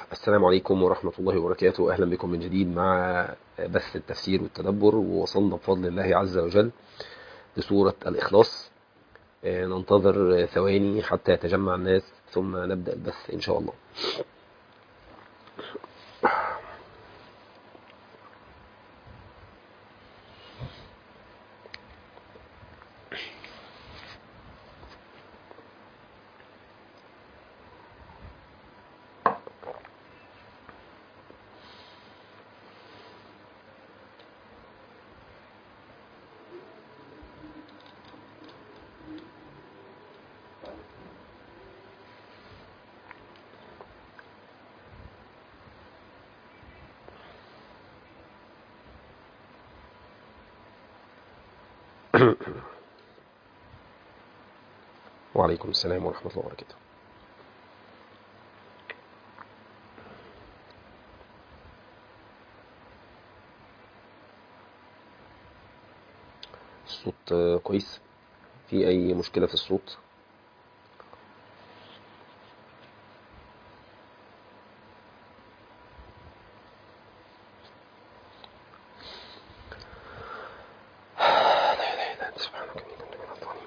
السلام عليكم ورحمة الله وبركاته. أهلا بكم من جديد مع بث التفسير والتدبر، ووصلنا بفضل الله عز وجل لسورة الإخلاص. ننتظر ثواني حتى يتجمع الناس ثم نبدأ البث إن شاء الله. وعليكم السلام ورحمة الله وبركاته. الصوت كويس؟ في أي مشكلة في الصوت؟ لا إله إلا أنت سبحانك إني كنت من الظالمين.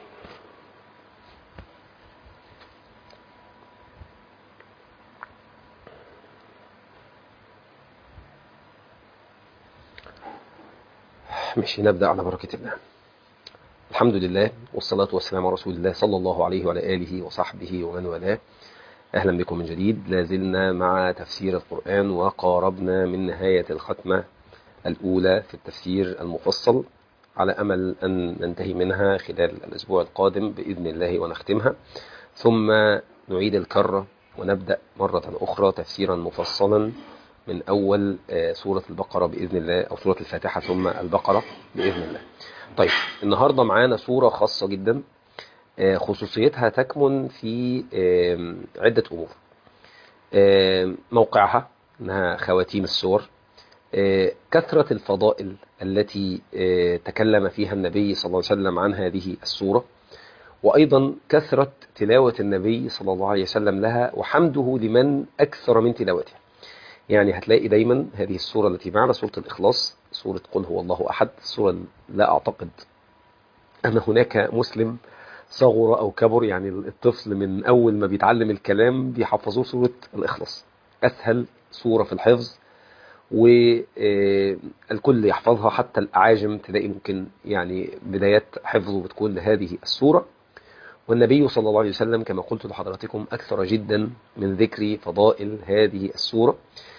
ماشي، نبدأ على بركة الله. الحمد لله والصلاة والسلام على رسول الله صلى الله عليه وعلى آله وصحبه ومن والاه. أهلا بكم من جديد. لازلنا مع تفسير القرآن وقاربنا من نهاية الختمة الأولى في التفسير المفصل، على أمل أن ننتهي منها خلال الأسبوع القادم بإذن الله ونختمها، ثم نعيد الكرة ونبدأ مرة أخرى تفسيرا مفصلا من أول سورة البقرة بإذن الله، أو سورة الفاتحة ثم البقرة بإذن الله. طيب، النهاردة معانا سورة خاصة جدا، خصوصيتها تكمن في عدة أمور. موقعها أنها خواتيم السور، كثرة الفضائل التي تكلم فيها النبي صلى الله عليه وسلم عن هذه السورة، وأيضا كثرة تلاوة النبي صلى الله عليه وسلم لها وحمده لمن أكثر من تلاوتها. يعني هتلاقي دايما هذه السورة التي معنا سورة الإخلاص، سورة قل هو الله أحد، سورة لا أعتقد أن هناك مسلم صغر أو كبر، يعني الطفل من أول ما بيتعلم الكلام بيحفظوه سورة الإخلاص، أسهل سورة في الحفظ والكل يحفظها، حتى الأعاجم تلاقي ممكن يعني بدايات حفظه بتكون لهذه السورة. والنبي صلى الله عليه وسلم كما قلت لحضراتكم أكثر جدا من ذكر فضائل هذه السورة،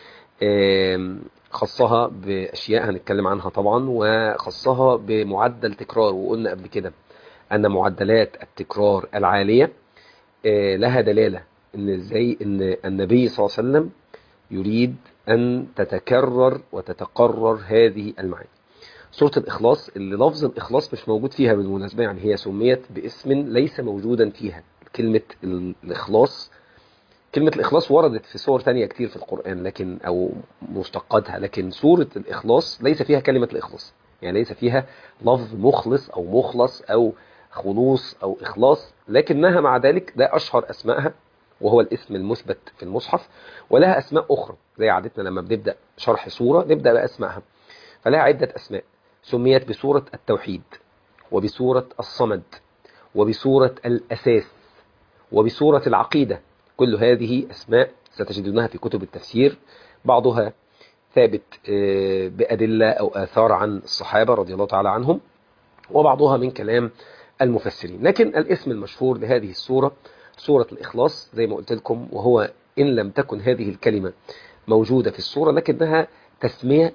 خصها بأشياء هنتكلم عنها طبعا، وخصها بمعدل تكرار. وقلنا قبل كده أن معدلات التكرار العالية لها دلالة إن إزاي إن النبي صلى الله عليه وسلم يريد أن تتكرر وتتقرر هذه المعاني. سورة الإخلاص اللي لفظ الإخلاص مش موجود فيها بالمناسبة، يعني هي سميت باسم ليس موجودا فيها. كلمة الإخلاص، كلمة الإخلاص وردت في سور تانية كتير في القرآن، لكن أو مشتقاتها، لكن سورة الإخلاص ليس فيها كلمة الإخلاص، يعني ليس فيها لفظ مخلص أو مخلص أو خلوص أو إخلاص، لكنها مع ذلك ده أشهر أسمائها وهو الاسم المثبت في المصحف. ولها أسماء أخرى زي عادتنا لما بنبدأ شرح سورة نبدأ بأسمائها، فلها عدة أسماء. سميت بسورة التوحيد، وبسورة الصمد، وبسورة الأساس، وبسورة العقيدة. كل هذه أسماء ستجدونها في كتب التفسير، بعضها ثابت بأدلة أو آثار عن الصحابة رضي الله تعالى عنهم، وبعضها من كلام المفسرين. لكن الاسم المشهور لهذه السورة سورة الإخلاص زي ما قلت لكم، وهو إن لم تكن هذه الكلمة موجودة في السورة لكنها تسمية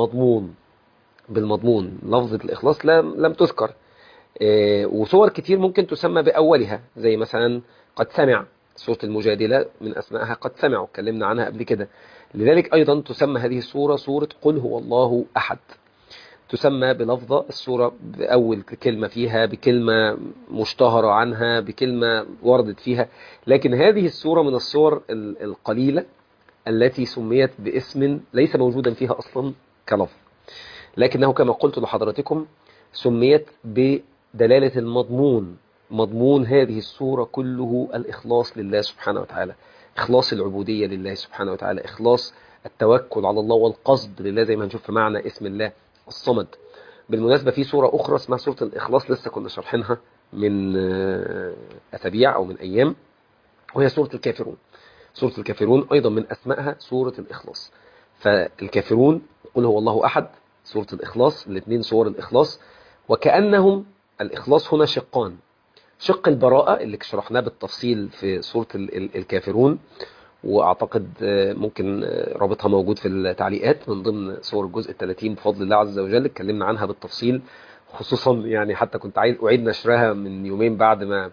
بالمضمون لفظة الإخلاص لم تذكر. وصور كتير ممكن تسمى بأولها، زي مثلا قد سمع، سورة المجادلة من أسمائها قد سمع، واتكلمنا عنها قبل كده. لذلك أيضا تسمى هذه السورة سورة قل هو الله أحد، تسمى بلفظة السورة بأول كلمة فيها، بكلمة مشتهرة عنها، بكلمة وردت فيها. لكن هذه السورة من السور القليلة التي سميت باسم ليس موجودا فيها أصلا كلفظ، لكنه كما قلت لحضراتكم سميت بدلالة المضمون. مضمون هذه السورة كله الإخلاص لله سبحانه وتعالى، إخلاص العبودية لله سبحانه وتعالى، إخلاص التوكل على الله والقصد لله، زي ما هنشوف في معنى اسم الله الصمد. بالمناسبة في سورة أخرى اسمها سورة الإخلاص، لسه كنا شرحينها من أسابيع أو من أيام، وهي سورة الكافرون. سورة الكافرون أيضا من أسمائها سورة الإخلاص. فالكافرون، قل هو الله أحد، سورة الإخلاص، الاثنين سور الإخلاص. وكأنهم الإخلاص هنا شقان: شق البراءة اللي شرحناه بالتفصيل في سورة الكافرون، وأعتقد ممكن رابطها موجود في التعليقات من ضمن سور الجزء 30 بفضل الله عز وجل، اتكلمنا عنها بالتفصيل، خصوصا يعني حتى كنت عايز أعيد نشرها من يومين بعد ما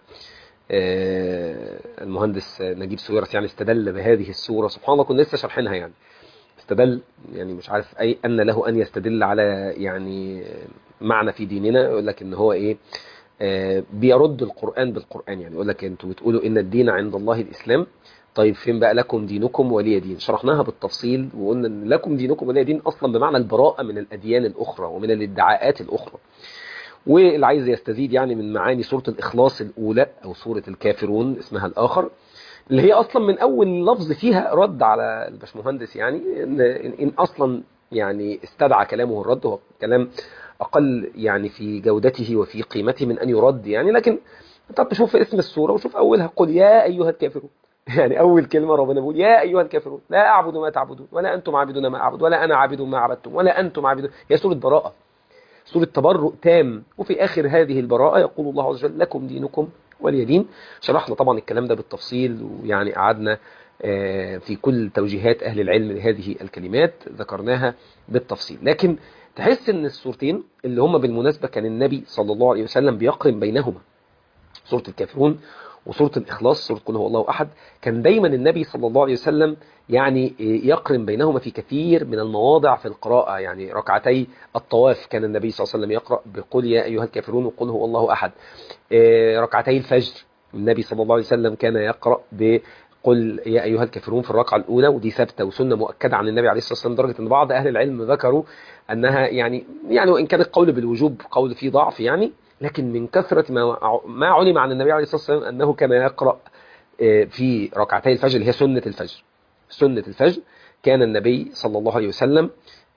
المهندس نجيب سويرس يعني استدل بهذه السورة. سبحان الله كنا لسه شرحينها، يعني استدل، يعني مش عارف أي أن له أن يستدل على يعني معنى في ديننا، يقول لك إن هو إيه، بيرد القرآن بالقرآن. يعني يقول لك أنتوا بتقولوا إن الدين عند الله الإسلام، طيب فين بقى لكم دينكم ولي دين؟ شرحناها بالتفصيل وقلنا إن لكم دينكم ولي دين أصلا بمعنى البراءة من الأديان الأخرى ومن الادعاءات الأخرى. واللي عايز يستزيد يعني من معاني سورة الإخلاص الأولى أو سورة الكافرون اسمها الآخر، اللي هي أصلا من أول لفظ فيها رد على الباشمهندس، يعني إن أصلا يعني استدعى كلامه الرد، هو كلام أقل يعني في جودته وفي قيمته من أن يرد يعني. لكن طب شوف اسم السورة وشوف أولها: قل يا أيها الكافرون. يعني أول كلمة ربنا بيقول يا أيها الكافرون، لا أعبد ما تعبدون ولا أنتم عابدون ما أعبد ولا أنا عابد ما عبدتم ولا أنتم عابدون. هي سورة براءة، سورة تبرؤ تام. وفي آخر هذه البراءة يقول الله عز وجل: لكم دينكم ولي دين. شرحنا طبعا الكلام ده بالتفصيل، ويعني قعدنا في كل توجيهات أهل العلم لهذه الكلمات ذكرناها بالتفصيل. لكن تحس ان السورتين اللي هم بالمناسبة كان النبي صلى الله عليه وسلم بيقرن بينهما، سورة الكافرون وسورة الإخلاص، سورة قل هو الله أحد، كان دايما النبي صلى الله عليه وسلم يعني يقرن بينهما في كثير من المواضع في القراءة. يعني ركعتي الطواف كان النبي صلى الله عليه وسلم يقرأ بقل يا أيها الكافرون وقل هو الله أحد. ركعتي الفجر النبي صلى الله عليه وسلم كان يقرأ بقل يا أيها الكافرون في الركعة الأولى، ودي ثابتة وسنة مؤكدة عن النبي عليه الصلاة والسلام، لدرجة أن بعض أهل العلم ذكروا أنها يعني وإن كان القول بالوجوب قول فيه ضعف يعني، لكن من كثرة ما علم عن النبي عليه الصلاة والسلام أنه كان يقرأ في ركعتي الفجر اللي هي سنة الفجر. سنة الفجر كان النبي صلى الله عليه وسلم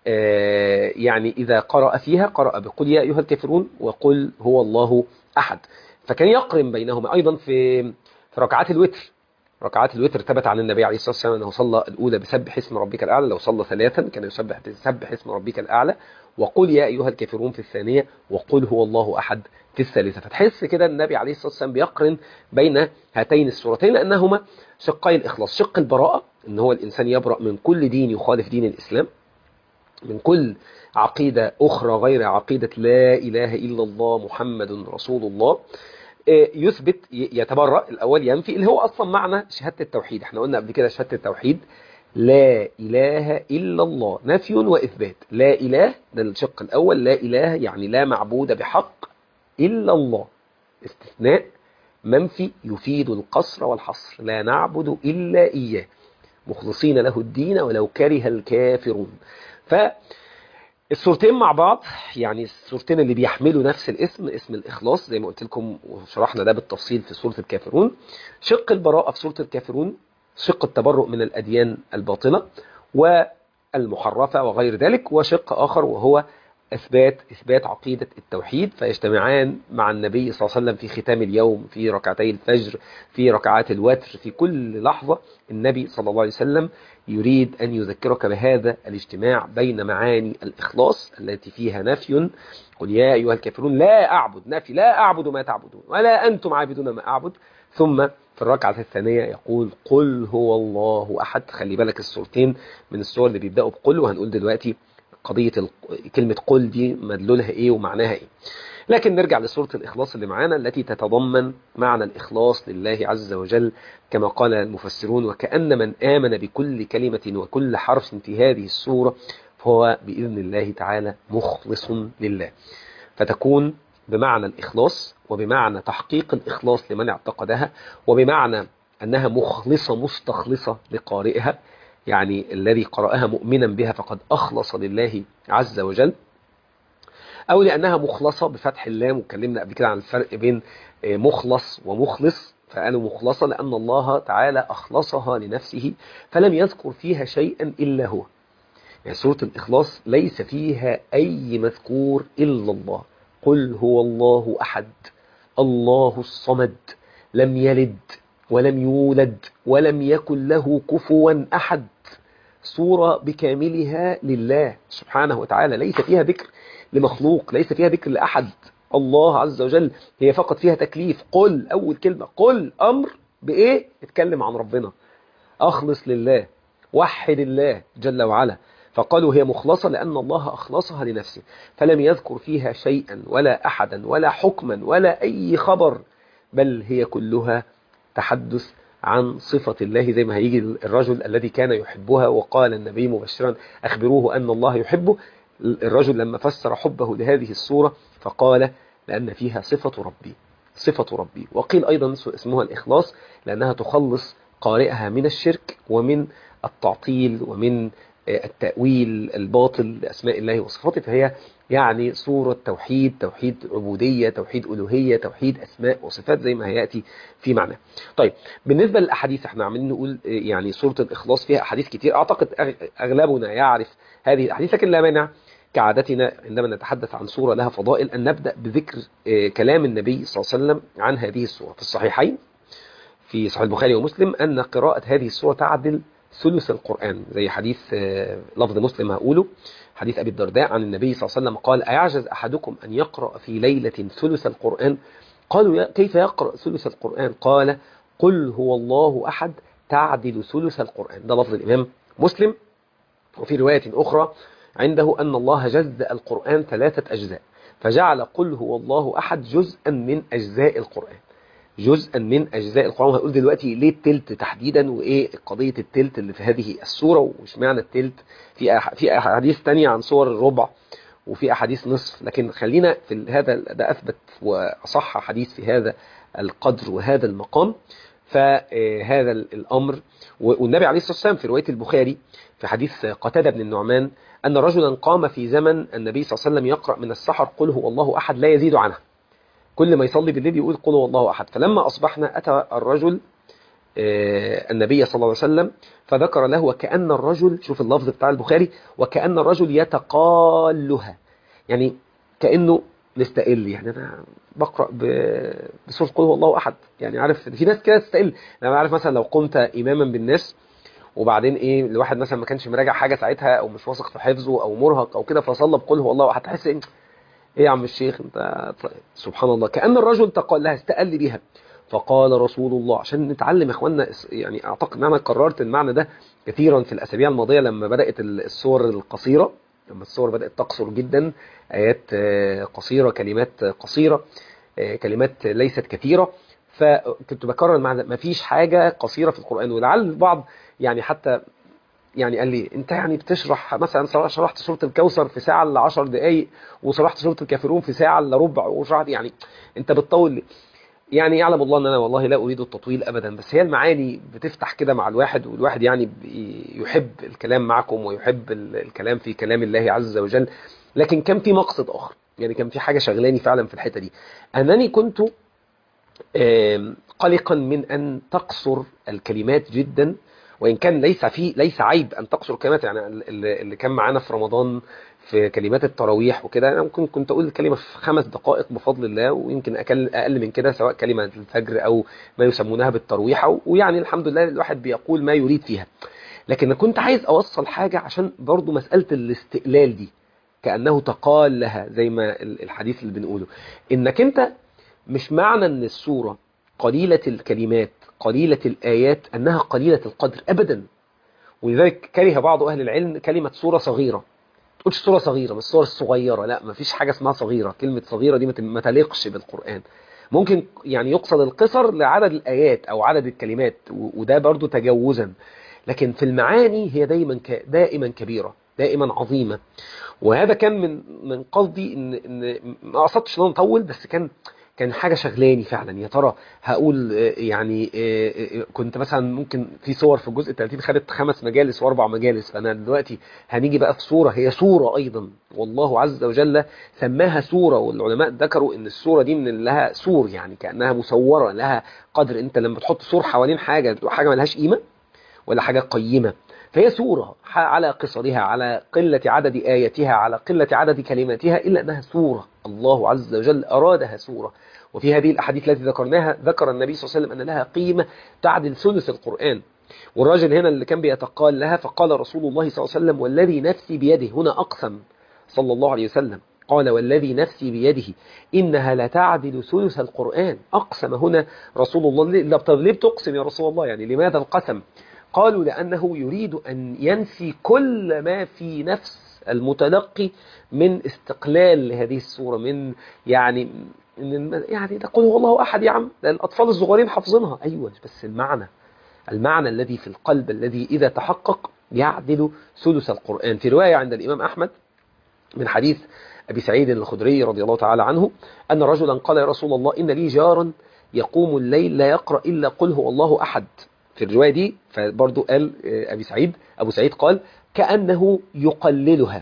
يعني إذا قرأ فيها قرأ بقل يا أيها الكافرون وقل هو الله أحد. فكان يقرن بينهما. أيضا في ركعات الوتر، ركعات الوتر ثبت عن النبي عليه الصلاة والسلام أنه صلى الأولى بسبح اسم ربك الأعلى، لو صلى ثلاثا كان يسبح بسبح اسم ربك الأعلى، وقل يا أيها الكافرون في الثانية، وقل هو الله أحد في الثالثة. فتحس كده النبي عليه الصلاة والسلام بيقرن بين هاتين السورتين لأنهما شقي الإخلاص: شق البراءة، إن هو الإنسان يبرأ من كل دين يخالف دين الإسلام، من كل عقيدة أخرى غير عقيدة لا إله إلا الله محمد رسول الله. يثبت، يتبرأ الأول، ينفي، اللي هو أصلا معنى شهادة التوحيد. احنا قلنا قبل كده شهادة التوحيد لا إله إلا الله، نفي وإثبات. لا إله ده الشق الأول، لا إله يعني لا معبود بحق إلا الله، استثناء منفي يفيد القصر والحصر: لا نعبد إلا إياه مخلصين له الدين ولو كره الكافرون. السورتين مع بعض، يعني السورتين اللي بيحملوا نفس الاسم، اسم الإخلاص زي ما قلت لكم وشرحنا ده بالتفصيل في سورة الكافرون. شق البراءة في سورة الكافرون، شق التبرؤ من الأديان الباطلة والمحرفة وغير ذلك، وشق آخر وهو إثبات عقيدة التوحيد. فيجتمعان مع النبي صلى الله عليه وسلم في ختام اليوم، في ركعتي الفجر، في ركعات الوتر، في كل لحظة النبي صلى الله عليه وسلم يريد أن يذكرك بهذا الاجتماع بين معاني الإخلاص التي فيها نفي: قل يا أيها الكافرون لا أعبد، نفي لا أعبد ما تعبدون ولا أنتم عابدون ما أعبد. ثم في الركعة الثانية يقول قل هو الله أحد. خلي بالك السورتين من السور اللي بيبدأوا بقل، وهنقول دلوقتي قضية كلمة قل دي مدلولها إيه ومعناها إيه. لكن نرجع لسورة الإخلاص اللي معانا، التي تتضمن معنى الإخلاص لله عز وجل كما قال المفسرون: وكأن من آمن بكل كلمة وكل حرف في هذه السورة فهو بإذن الله تعالى مخلص لله. فتكون بمعنى الإخلاص، وبمعنى تحقيق الإخلاص لمن اعتقدها، وبمعنى أنها مخلصة مستخلصة لقارئها، يعني الذي قرأها مؤمنا بها فقد أخلص لله عز وجل، أو لأنها مخلصة بفتح اللام. وكلمنا قبل كده عن الفرق بين مخلص ومخلص. فقالوا مخلصة لأن الله تعالى أخلصها لنفسه فلم يذكر فيها شيئا إلا هو. يعني سورة الإخلاص ليس فيها أي مذكور إلا الله. قل هو الله أحد الله الصمد لم يلد ولم يولد ولم يكن له كفوا أحد. سورة بكاملها لله سبحانه وتعالى، ليس فيها ذكر لمخلوق، ليس فيها ذكر لأحد، الله عز وجل. هي فقط فيها تكليف. قل، أول كلمة قل أمر بإيه؟ اتكلم عن ربنا، أخلص لله، وحد الله جل وعلا. فقالوا هي مخلصة لأن الله أخلصها لنفسه، فلم يذكر فيها شيئا ولا أحدا ولا حكما ولا أي خبر، بل هي كلها تحدث عن صفة الله. زي ما هيجي الرجل الذي كان يحبها وقال النبي مبشرا أخبروه أن الله يحبه. الرجل لما فسر حبه لهذه السورة فقال لأن فيها صفة ربي، صفة ربي. وقيل أيضا اسمها الإخلاص لأنها تخلص قارئها من الشرك ومن التعطيل ومن التأويل الباطل لأسماء الله وصفاته. فهي يعني سورة توحيد، توحيد عبودية، توحيد ألوهية، توحيد أسماء وصفات زي ما هيأتي في معنى. طيب بالنسبة للأحاديث احنا عمالين نقول يعني سورة الإخلاص فيها أحاديث كتير، أعتقد أغلبنا يعرف هذه الأحاديث، لكن لا مانع كعادتنا عندما نتحدث عن سورة لها فضائل أن نبدأ بذكر كلام النبي صلى الله عليه وسلم عن هذه السورة. في الصحيحين في صحيح البخاري ومسلم أن قراءة هذه السورة تعدل ثلث القرآن، زي حديث لفظ مسلم هقوله، حديث أبي الدرداء عن النبي صلى الله عليه وسلم قال أيعجز أحدكم أن يقرأ في ليلة ثلث القرآن؟ قالوا كيف يقرأ ثلث القرآن؟ قال قل هو الله أحد تعدل ثلث القرآن. ده لفظ الإمام مسلم. وفي رواية أخرى عنده أن الله جزء القرآن 3 أجزاء، فجعل قل هو الله أحد جزءا من أجزاء القرآن، جزءا من أجزاء القرآن. وهقول دلوقتي ليه التلت تحديدا، وإيه قضية التلت اللي في هذه السورة، وش معنى التلت. في أحاديث تانية عن سور الربع، وفي أحاديث نصف، لكن خلينا في هذا، ده أثبت وأصح حديث في هذا القدر وهذا المقام. فهذا الأمر، والنبي عليه الصلاة والسلام في رواية البخاري في حديث قتادة بن النعمان أن رجلا قام في زمن النبي صلى الله عليه وسلم يقرأ من السحر قل هو الله أحد لا يزيد عنها، كل ما يصلي بالليل يقول قل هو الله أحد. فلما أصبحنا أتى الرجل النبي صلى الله عليه وسلم فذكر له، وكأن الرجل، شوف اللفظ بتاع البخاري، وكأن الرجل يتقالها، يعني كأنه نستقل، يعني أنا بقرأ بسورة قل هو الله أحد، يعني عارف في ناس كده تستقل. أنا عارف مثلا لو قمت إماما بالناس وبعدين ايه الواحد مثلا ما كانش مراجع حاجة ساعتها او مش واثق في حفظه او مرهق او كده فصلى بقول هو الله احد، تحس ايه يا عم الشيخ انت، سبحان الله، كأن الرجل تقال لها استقل بها. فقال رسول الله، عشان نتعلم يا اخوانا، يعني اعتقد ان انا قررت المعنى ده كثيرا في الاسابيع الماضية لما بدأت السور القصيرة، لما السور بدأت تقصر جدا، ايات قصيرة، كلمات قصيرة، كلمات ليست كثيرة. فكنت بكرر المعنى، ما فيش حاجة قصيرة في القرآن. ولعل البعض يعني حتى يعني قال لي انت يعني بتشرح مثلا، شرحت سورة الكوثر في ساعة الا 10 دقايق، وشرحت سورة الكافرون في ساعة الا ربع، وشرحت يعني انت بتطول لي. يعني يعلم الله ان انا والله لا اريد التطويل ابدا، بس هي المعاني بتفتح كده مع الواحد، والواحد يعني يحب الكلام معكم ويحب الكلام في كلام الله عز وجل. لكن كان في مقصد اخر، يعني كان في حاجة شغلاني فعلا في الحتة دي، انني كنت قلقا من أن تقصر الكلمات جدا، وإن كان ليس عيب أن تقصر الكلمات. يعني اللي كان معانا في رمضان في كلمات التراويح وكده، أنا ممكن كنت أقول الكلمة في 5 دقائق بفضل الله، ويمكن أقل من كده سواء كلمة الفجر أو ما يسمونها بالترويحة، ويعني الحمد لله الواحد بيقول ما يريد فيها. لكن كنت عايز أوصل حاجة عشان برضو مسألة الاستقلال دي كأنه تقال لها، زي ما الحديث اللي بنقوله، إنك أنت مش معنى ان السورة قليلة الكلمات قليلة الآيات أنها قليلة القدر أبدا. ولذلك كره بعض أهل العلم كلمة سورة صغيرة، تقولش سورة صغيرة مش السورة الصغيرة، لا، ما فيش حاجة اسمها صغيرة، كلمة صغيرة دي ما تليقش بالقرآن. ممكن يعني يقصد القصر لعدد الآيات أو عدد الكلمات، وده برضو تجوزا، لكن في المعاني هي دائما كبيرة، دائما عظيمة. وهذا كان من قصدي ان ما قصدتش ان انا اطول، بس كان حاجة شغلاني فعلا، يا ترى هقول يعني كنت مثلا ممكن في صور في الجزء 30 خدت 5 مجالس و4 مجالس، فأنا دلوقتي هنيجي بقى في صورة هي صورة أيضا، والله عز وجل سماها صورة، والعلماء ذكروا إن الصورة دي من لها سور، يعني كأنها مصورة لها قدر. أنت لما تحط سور حوالين حاجة بتبقى حاجة ملهاش قيمة ولا حاجة قيمة، فهي سورة على قصرها، على قلة عدد آياتها، على قلة عدد كلماتها، إلا أنها سورة الله عز وجل أرادها سورة. وفي هذه الأحاديث التي ذكرناها ذكر النبي صلى الله عليه وسلم أن لها قيمة تعدل ثلث القرآن. والراجل هنا اللي كان بيتقال لها، فقال رسول الله صلى الله عليه وسلم والذي نفسي بيده، هنا أقسم صلى الله عليه وسلم، قال والذي نفسي بيده إنها لتعدل ثلث القرآن. أقسم هنا رسول الله. طب ليه بتقسم يا رسول الله؟ يعني لماذا القسم؟ قالوا لأنه يريد أن ينفي كل ما في نفس المتلقي من استقلال لهذه السورة، من يعني تقول هو الله أحد يا عم، ده الأطفال الصغيرين حافظينها. أيوة، بس المعنى الذي في القلب الذي إذا تحقق يعدل ثلث القرآن. في رواية عند الإمام أحمد من حديث أبي سعيد الخدري رضي الله تعالى عنه أن رجلا قال يا رسول الله إن لي جارا يقوم الليل لا يقرأ إلا قل هو الله أحد. في الرواية دي فبرضو قال أبو سعيد قال كأنه يقللها.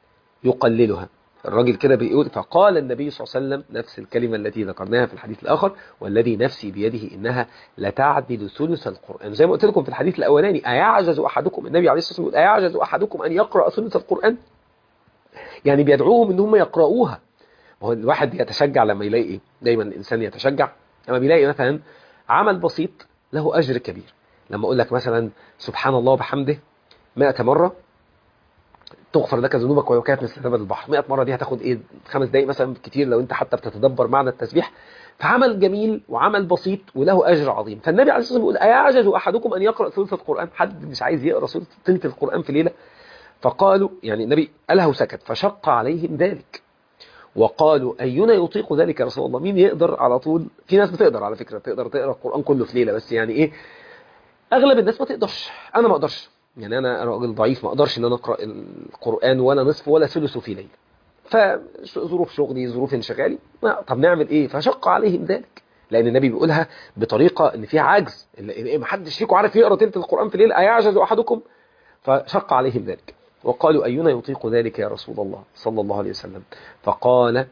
الراجل كده بيقول، فقال النبي صلى الله عليه وسلم نفس الكلمة التي ذكرناها في الحديث الآخر، والذي نفسي بيده إنها لتعدل ثلث القرآن. زي ما قلت لكم في الحديث الأولاني، أيعجز أحدكم، النبي عليه الصلاة والسلام يقول أيعجز أحدكم أن يقرأ ثلث القرآن؟ يعني بيدعوهم إن هم يقرؤوها. هو الواحد يتشجع لما يلاقي إيه؟ دايما الإنسان يتشجع لما بيلاقي مثلا عمل بسيط له أجر كبير. لما أقول لك مثلا سبحان الله وبحمده 100 مرة تغفر لك ذنوبك ولو كانت مثل زبد البحر. 100 مرة دي هتاخد ايه؟ 5 دقايق مثلا كتير لو انت حتى بتتدبر معنى التسبيح. فعمل جميل وعمل بسيط وله اجر عظيم. فالنبي عليه الصلاه والسلام بيقول ايعجز احدكم ان يقرا ثلث القران؟ حد مش عايز يقرا ثلث القران في ليله؟ فقالوا يعني النبي قالها وسكت، فشق عليهم ذلك وقالوا اينا يطيق ذلك يا رسول الله؟ مين يقدر على طول؟ في ناس بتقدر على فكره تقدر تقرا القران كله في ليله، بس يعني ايه، اغلب الناس ما تقدرش. انا ما اقدرش، يعني انا راجل ضعيف ما اقدرش ان انا اقرا القران ولا نصف ولا ثلثه في ليله. فظروف شغلي، ظروف انشغالي، طب نعمل ايه؟ فشق عليهم ذلك، لان النبي بيقولها بطريقه ان فيها عجز، ما حدش فيكم عارف يقرا ثلث القران في ليله، ايعجز احدكم؟ فشق عليهم ذلك وقالوا اينا يطيق ذلك يا رسول الله صلى الله عليه وسلم؟ فقال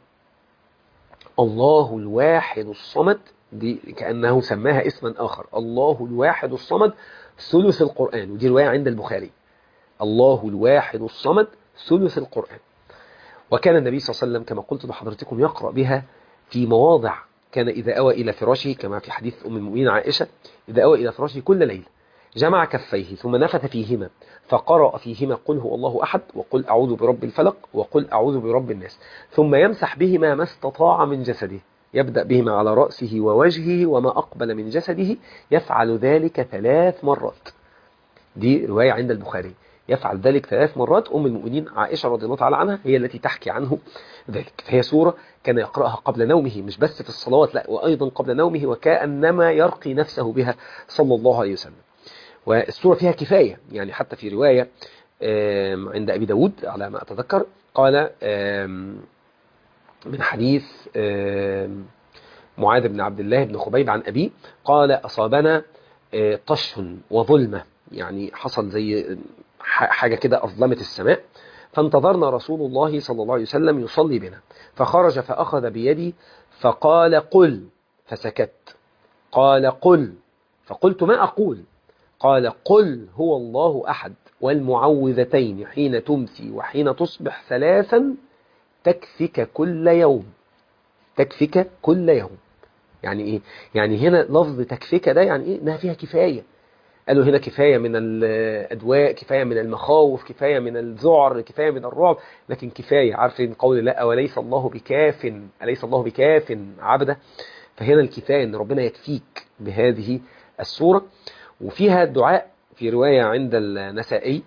الله الواحد الصمد، دي كأنه سماها اسما آخر، الله الواحد الصمد ثلث القرآن. ودي رواية عند البخاري، الله الواحد الصمد ثلث القرآن. وكان النبي صلى الله عليه وسلم كما قلت لحضرتكم يقرأ بها في مواضع، كان إذا أوى إلى فراشه كما في حديث أم المؤمنين عائشة، إذا أوى إلى فراشه كل ليلة جمع كفيه ثم نفث فيهما فقرأ فيهما قل هو الله أحد وقل أعوذ برب الفلق وقل أعوذ برب الناس، ثم يمسح بهما ما استطاع من جسده، يبدأ بهما على رأسه ووجهه وما أقبل من جسده، يفعل ذلك 3 مرات. دي رواية عند البخاري، يفعل ذلك 3 مرات. أم المؤمنين عائشة رضي الله تعالى عنها هي التي تحكي عنه ذلك. فهي سورة كان يقرأها قبل نومه، مش بس في الصلوات، لا وأيضا قبل نومه، وكأنما يرقي نفسه بها صلى الله عليه وسلم. والسورة فيها كفاية، يعني حتى في رواية عند أبي داود على ما أتذكر قال من حديث معاذ بن عبد الله بن خبيب عن أبيه قال أصابنا طش وظلمة، يعني حصل زي حاجة كده أظلمت السماء، فانتظرنا رسول الله صلى الله عليه وسلم يصلي بنا، فخرج فأخذ بيدي فقال قل، فسكت، قال قل، فقلت ما أقول؟ قال قل هو الله أحد والمعوذتين حين تمسي وحين تصبح 3 تكفك كل يوم. تكفك كل يوم يعني إيه؟ يعني هنا لفظ تكفك ده يعني إيه؟ إنها فيها كفاية. قالوا هنا كفاية من الأدواء، كفاية من المخاوف، كفاية من الذعر، كفاية من الرعب، لكن كفاية. عارفين قول لا وليس الله بكاف، أليس الله بكاف عبده؟ فهنا الكفاية أن ربنا يكفيك بهذه السورة. وفيها الدعاء في رواية عند النسائي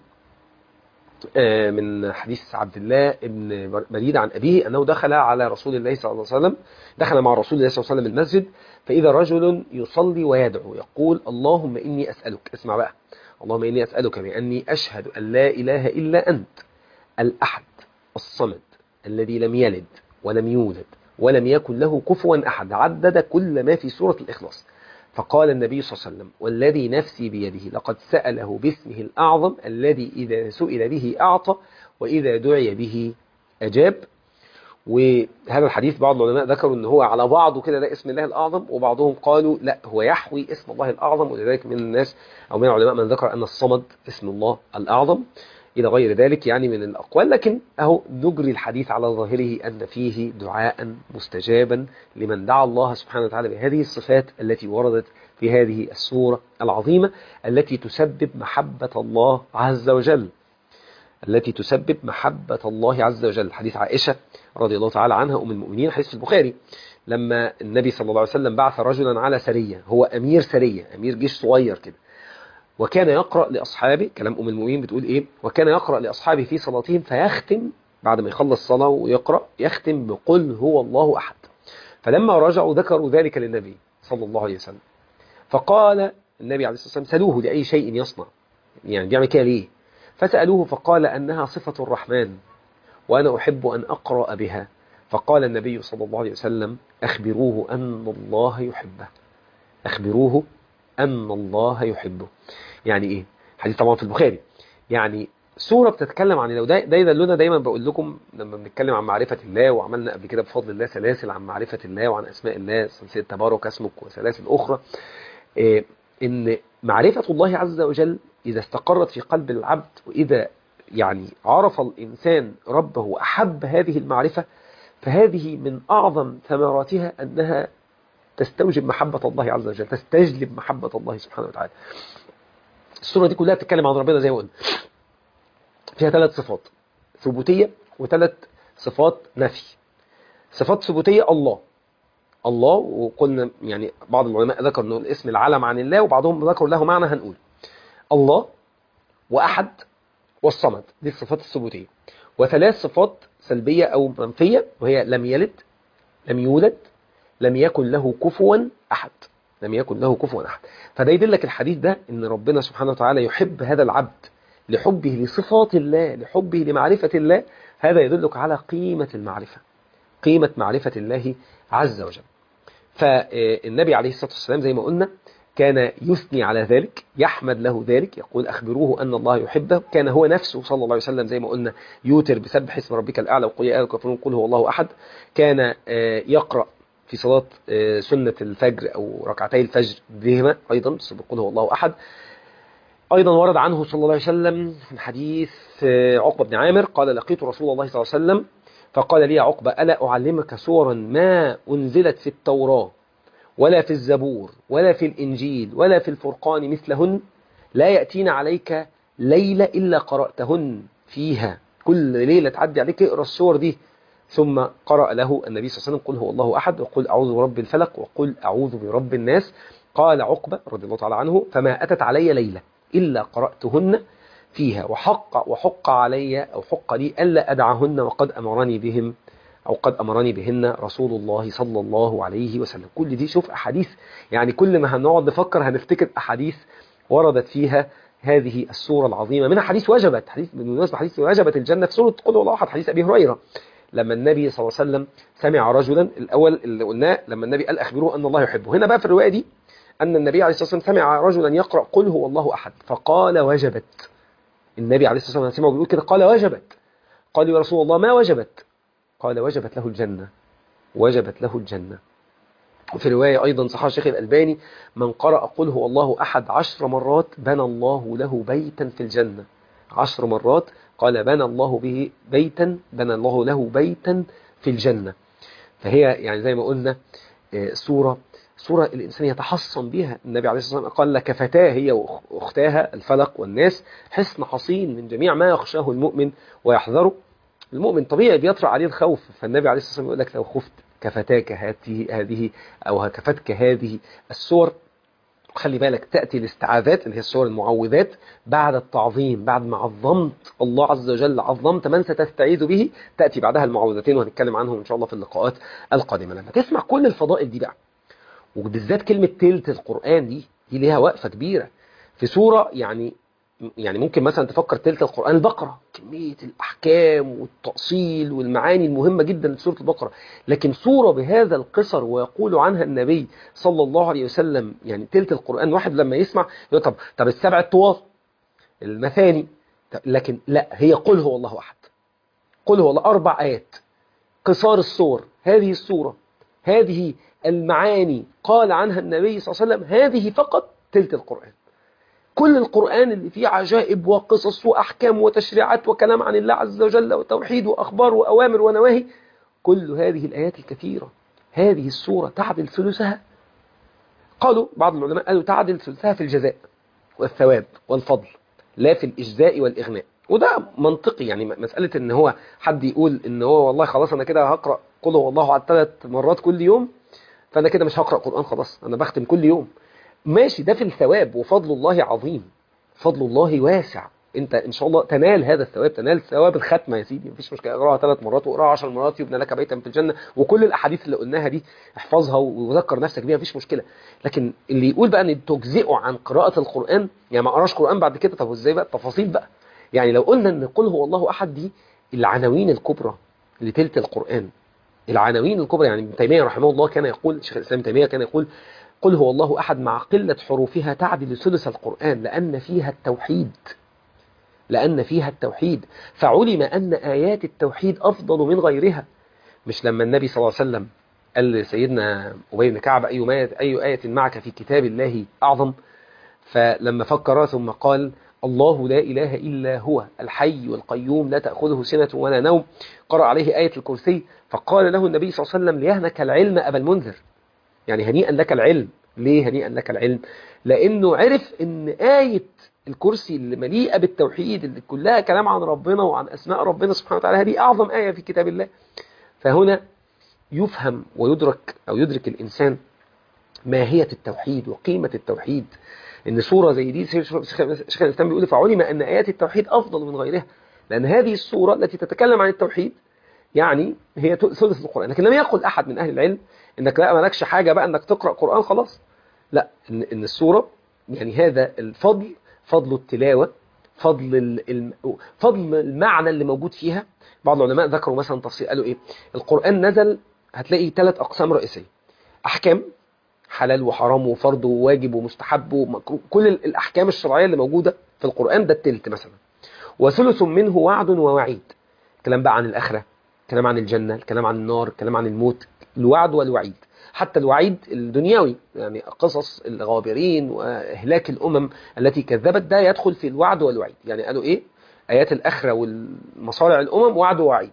من حديث عبد الله بن بريد عن أبيه أنه دخل على رسول الله صلى الله عليه وسلم، دخل مع رسول الله صلى الله عليه وسلم المسجد، فإذا رجل يصلي ويدعو يقول اللهم إني أسألك، اسمع بقى، اللهم إني أسألك بأني أشهد أن لا إله إلا أنت الأحد الصمد الذي لم يلد ولم يولد ولم يكن له كفوا أحد. عدد كل ما في سورة الإخلاص. فقال النبي صلى الله عليه وسلم: والذي نفسي بيده لقد سأله باسمه الأعظم الذي إذا سئل به أعطى وإذا دعي به أجاب. وهذا الحديث بعض العلماء ذكروا ان هو على بعضه كده ده اسم الله الأعظم، وبعضهم قالوا لا، هو يحوي اسم الله الأعظم. ولذلك من الناس أو من العلماء من ذكر أن الصمد اسم الله الأعظم إلى غير ذلك يعني من الأقوال. لكن أهو نجري الحديث على ظاهره أن فيه دعاء مستجابا لمن دعا الله سبحانه وتعالى بهذه الصفات التي وردت في هذه السورة العظيمة، التي تسبب محبة الله عز وجل، التي تسبب محبة الله عز وجل. حديث عائشة رضي الله تعالى عنها أم المؤمنين، حديث في البخاري، لما النبي صلى الله عليه وسلم بعث رجلا على سرية، هو أمير سرية، أمير جيش صغير كده، وكان يقرأ لأصحابه، كلام أم المؤمنين بتقول إيه: وكان يقرأ لأصحابه في صلاتهم فيختم بعد ما يخلص صلاة ويقرأ يختم بقل هو الله أحد. فلما رجعوا ذكروا ذلك للنبي صلى الله عليه وسلم، فقال النبي عليه الصلاة والسلام: سألوه لأي شيء يصنع، يعني بيعمل كده ليه؟ فسألوه فقال: أنها صفة الرحمن وأنا أحب أن أقرأ بها. فقال النبي صلى الله عليه وسلم: أخبروه أن الله يحبه، أخبروه أن الله يحبه. يعني إيه؟ حديث طبعا في البخاري. يعني سورة بتتكلم عن لو ده يدلنا، دايما بقول لكم لما بنتكلم عن معرفة الله، وعملنا قبل كده بفضل الله سلاسل عن معرفة الله وعن أسماء الله، سلسلة تبارك اسمك وسلاسل أخرى، إن معرفة الله عز وجل إذا استقرت في قلب العبد، وإذا يعني عرف الإنسان ربه وأحب هذه المعرفة، فهذه من أعظم ثمراتها أنها تستوجب محبة الله عز وجل، تستجلب محبة الله سبحانه وتعالى. السورة دي كلها بتتكلم عن ربنا زي ما قلنا، فيها 3 صفات ثبوتية و3 صفات نفي. صفات ثبوتية: الله، الله، وقلنا يعني بعض العلماء ذكر انه الاسم العلم عن الله، وبعضهم ذكر له معنى هنقول الله وأحد والصمد، دي الصفات الثبوتية. و3 صفات سلبية أو منفية، وهي لم يلد، لم يولد، لم يكن له كفوا أحد، لم يكن له كفوا أحد. فده يدلك الحديث ده ان ربنا سبحانه وتعالى يحب هذا العبد لحبه لصفات الله، لحبه لمعرفة الله. هذا يدلك على قيمة المعرفة، قيمة معرفة الله عز وجل. فالنبي عليه الصلاة والسلام زي ما قلنا كان يثني على ذلك، يحمد له ذلك، يقول: أخبروه أن الله يحبه. كان هو نفسه صلى الله عليه وسلم زي ما قلنا يوتر بسبح اسم ربك الأعلى وقل يا أيها الكافرون قل هو الله أحد. كان يقرأ في صلاة سنة الفجر أو ركعتي الفجر بهما أيضا قل هو الله أحد. أيضا ورد عنه صلى الله عليه وسلم من حديث عقبة بن عامر قال: لقيت رسول الله صلى الله عليه وسلم فقال لي: يا عقبة ألا أعلمك سورا ما أنزلت في التوراة ولا في الزبور ولا في الإنجيل ولا في الفرقان مثلهن، لا يأتين عليك ليلة إلا قرأتهن فيها، كل ليلة تعدي عليك اقرأ السور دي. ثم قرأ له النبي صلى الله عليه وسلم: قل هو الله أحد، وقل أعوذ برب الفلق، وقل أعوذ برب الناس. قال عقبة رضي الله تعالى عنه: فما أتت علي ليلة إلا قرأتهن فيها، وحق علي أو حق لي ألا أدعهن وقد أمرني بهم أو قد أمرني بهن رسول الله صلى الله عليه وسلم. كل دي شوف أحاديث، يعني كل ما هنقعد نفكر هنفتكر أحاديث وردت فيها هذه السورة العظيمة. منها حديث وجبت، حديث بالمناسبة حديث وجبت الجنة في سورة قل هو الله أحد، حديث أبي هريرة لما النبي صلى الله عليه وسلم سمع رجلا، الأول اللي قلناه لما النبي قال: أخبروه أن الله يحبه. هنا بقى في الرواية دي أن النبي عليه الصلاة والسلام سمع رجلا يقرأ قل هو الله أحد فقال: وجبت. النبي عليه الصلاة والسلام سمعه بيقول كده، قال: وجبت. قال: يا رسول الله ما وجبت؟ قال: وجبت له الجنة، وجبت له الجنة. وفي رواية أيضا صححها الشيخ الألباني: من قرأ قل هو الله أحد 10 مرات بنى الله له بيتا في الجنة. 10 مرات قال بنى الله به بيتا، بنى الله له بيتا في الجنة. فهي يعني زي ما قلنا سورة الإنسان يتحصن بها. النبي عليه الصلاة والسلام قال: لكفتاه هي وأختاها الفلق والناس حصن حصين من جميع ما يخشاه المؤمن ويحذره. المؤمن طبيعي بيطرأ عليه الخوف، فالنبي عليه الصلاة والسلام يقول لك: لو خفت كفتاك هذه أو كفتك هذه السور. خلي بالك تأتي الاستعاذات اللي هي السور المعوذات بعد التعظيم، بعد ما عظمت الله عز وجل، عظمت من ستستعيذ به، تأتي بعدها المعوذتين، وهنتكلم عنهم إن شاء الله في اللقاءات القادمة. لما تسمع كل الفضائل دي بقى، وبالذات كلمة تلت القرآن دي ليها وقفة كبيرة في سورة يعني يعني ممكن مثلا تفكر تلت القرآن البقرة، كمية الأحكام والتأصيل والمعاني المهمة جدا في سورة البقرة، لكن سورة بهذا القصر ويقول عنها النبي صلى الله عليه وسلم يعني تلت القرآن، واحد لما يسمع يقول طب السبع الطوال المثاني، لكن لا، هي قل هو الله أحد. قل هو الله 4 آيات قصار الصور، هذه السورة هذه المعاني قال عنها النبي صلى الله عليه وسلم هذه فقط تلت القرآن. كل القرآن اللي فيه عجائب وقصص وأحكام وتشريعات وكلام عن الله عز وجل وتوحيد وأخبار وأوامر ونواهي، كل هذه الآيات الكثيرة هذه السورة تعدل ثلثها. قالوا بعض العلماء قالوا تعدل ثلثها في الجزاء والثواب والفضل، لا في الإجزاء والإغناء. وده منطقي، يعني مسألة ان هو حد يقول ان هو والله خلاص انا كده هقرأ قل هو الله على 3 مرات كل يوم، فانا كده مش هقرأ قرآن خلاص، انا بختم كل يوم. ماشي، ده في الثواب، وفضل الله عظيم، فضل الله واسع، انت ان شاء الله تنال هذا الثواب، تنال ثواب الختمه يا سيدي، مفيش مشكله، اقراها 3 مرات واقراها 10 مرات يبنى لك بيتا في الجنه، وكل الاحاديث اللي قلناها دي احفظها وذكر نفسك بيها، مفيش مشكله. لكن اللي يقول بقى ان تجزئه عن قراءه القران، يعني ما قراش قران بعد كده، طب ازاي بقى التفاصيل بقى؟ يعني لو قلنا ان قل هو الله احد دي العناوين الكبرى لتلت القران، العناوين الكبرى، يعني ابن تيميه رحمه الله كان يقول، شيخ الاسلام ابن تيميه كان يقول قل هو الله أحد مع قلة حروفها تعدل ثلث القرآن، لأن فيها التوحيد، لأن فيها التوحيد، فعلم أن آيات التوحيد أفضل من غيرها. مش لما النبي صلى الله عليه وسلم قال لسيدنا أبي بن كعب أي آية معك في كتاب الله أعظم، فلما فكر ثم قال الله لا إله إلا هو الحي القيوم لا تأخذه سنة ولا نوم، قرأ عليه آية الكرسي، فقال له النبي صلى الله عليه وسلم ليهنك العلم أبا المنذر، يعني هنيئا لك العلم. ليه هنيئا لك العلم؟ لأنه عرف أن آية الكرسي اللي مليئة بالتوحيد اللي كلها كلام عن ربنا وعن أسماء ربنا سبحانه وتعالى، هذه أعظم آية في كتاب الله. فهنا يفهم ويدرك أو يدرك الإنسان ماهية التوحيد وقيمة التوحيد. إن سورة زي دي شيخ الإسلام بيقول فعلم أن آيات التوحيد أفضل من غيرها، لأن هذه السورة التي تتكلم عن التوحيد يعني هي ثلث القرآن. لكن لم يقل أحد من أهل العلم إنك لا مالكش حاجة بقى إنك تقرأ قرآن خلاص، لا، إن السورة يعني هذا الفضل، فضل التلاوة، فضل المعنى اللي موجود فيها. بعض العلماء ذكروا مثلا تفصيل، قالوا إيه؟ القرآن نزل هتلاقي 3 أقسام رئيسية: أحكام، حلال وحرام وفرض وواجب ومستحب ومكروه، كل الأحكام الشرعية اللي موجودة في القرآن ده التلت مثلا، وثلث منه وعد ووعيد، كلام بقى عن الآخرة، كلام عن الجنة، الكلام عن النار، الكلام عن الموت، الوعد والوعيد، حتى الوعيد الدنيوي، يعني قصص الغابرين وإهلاك الأمم التي كذبت، ده يدخل في الوعد والوعيد. يعني قالوا إيه؟ آيات الآخرة والمصارع الأمم وعد ووعيد،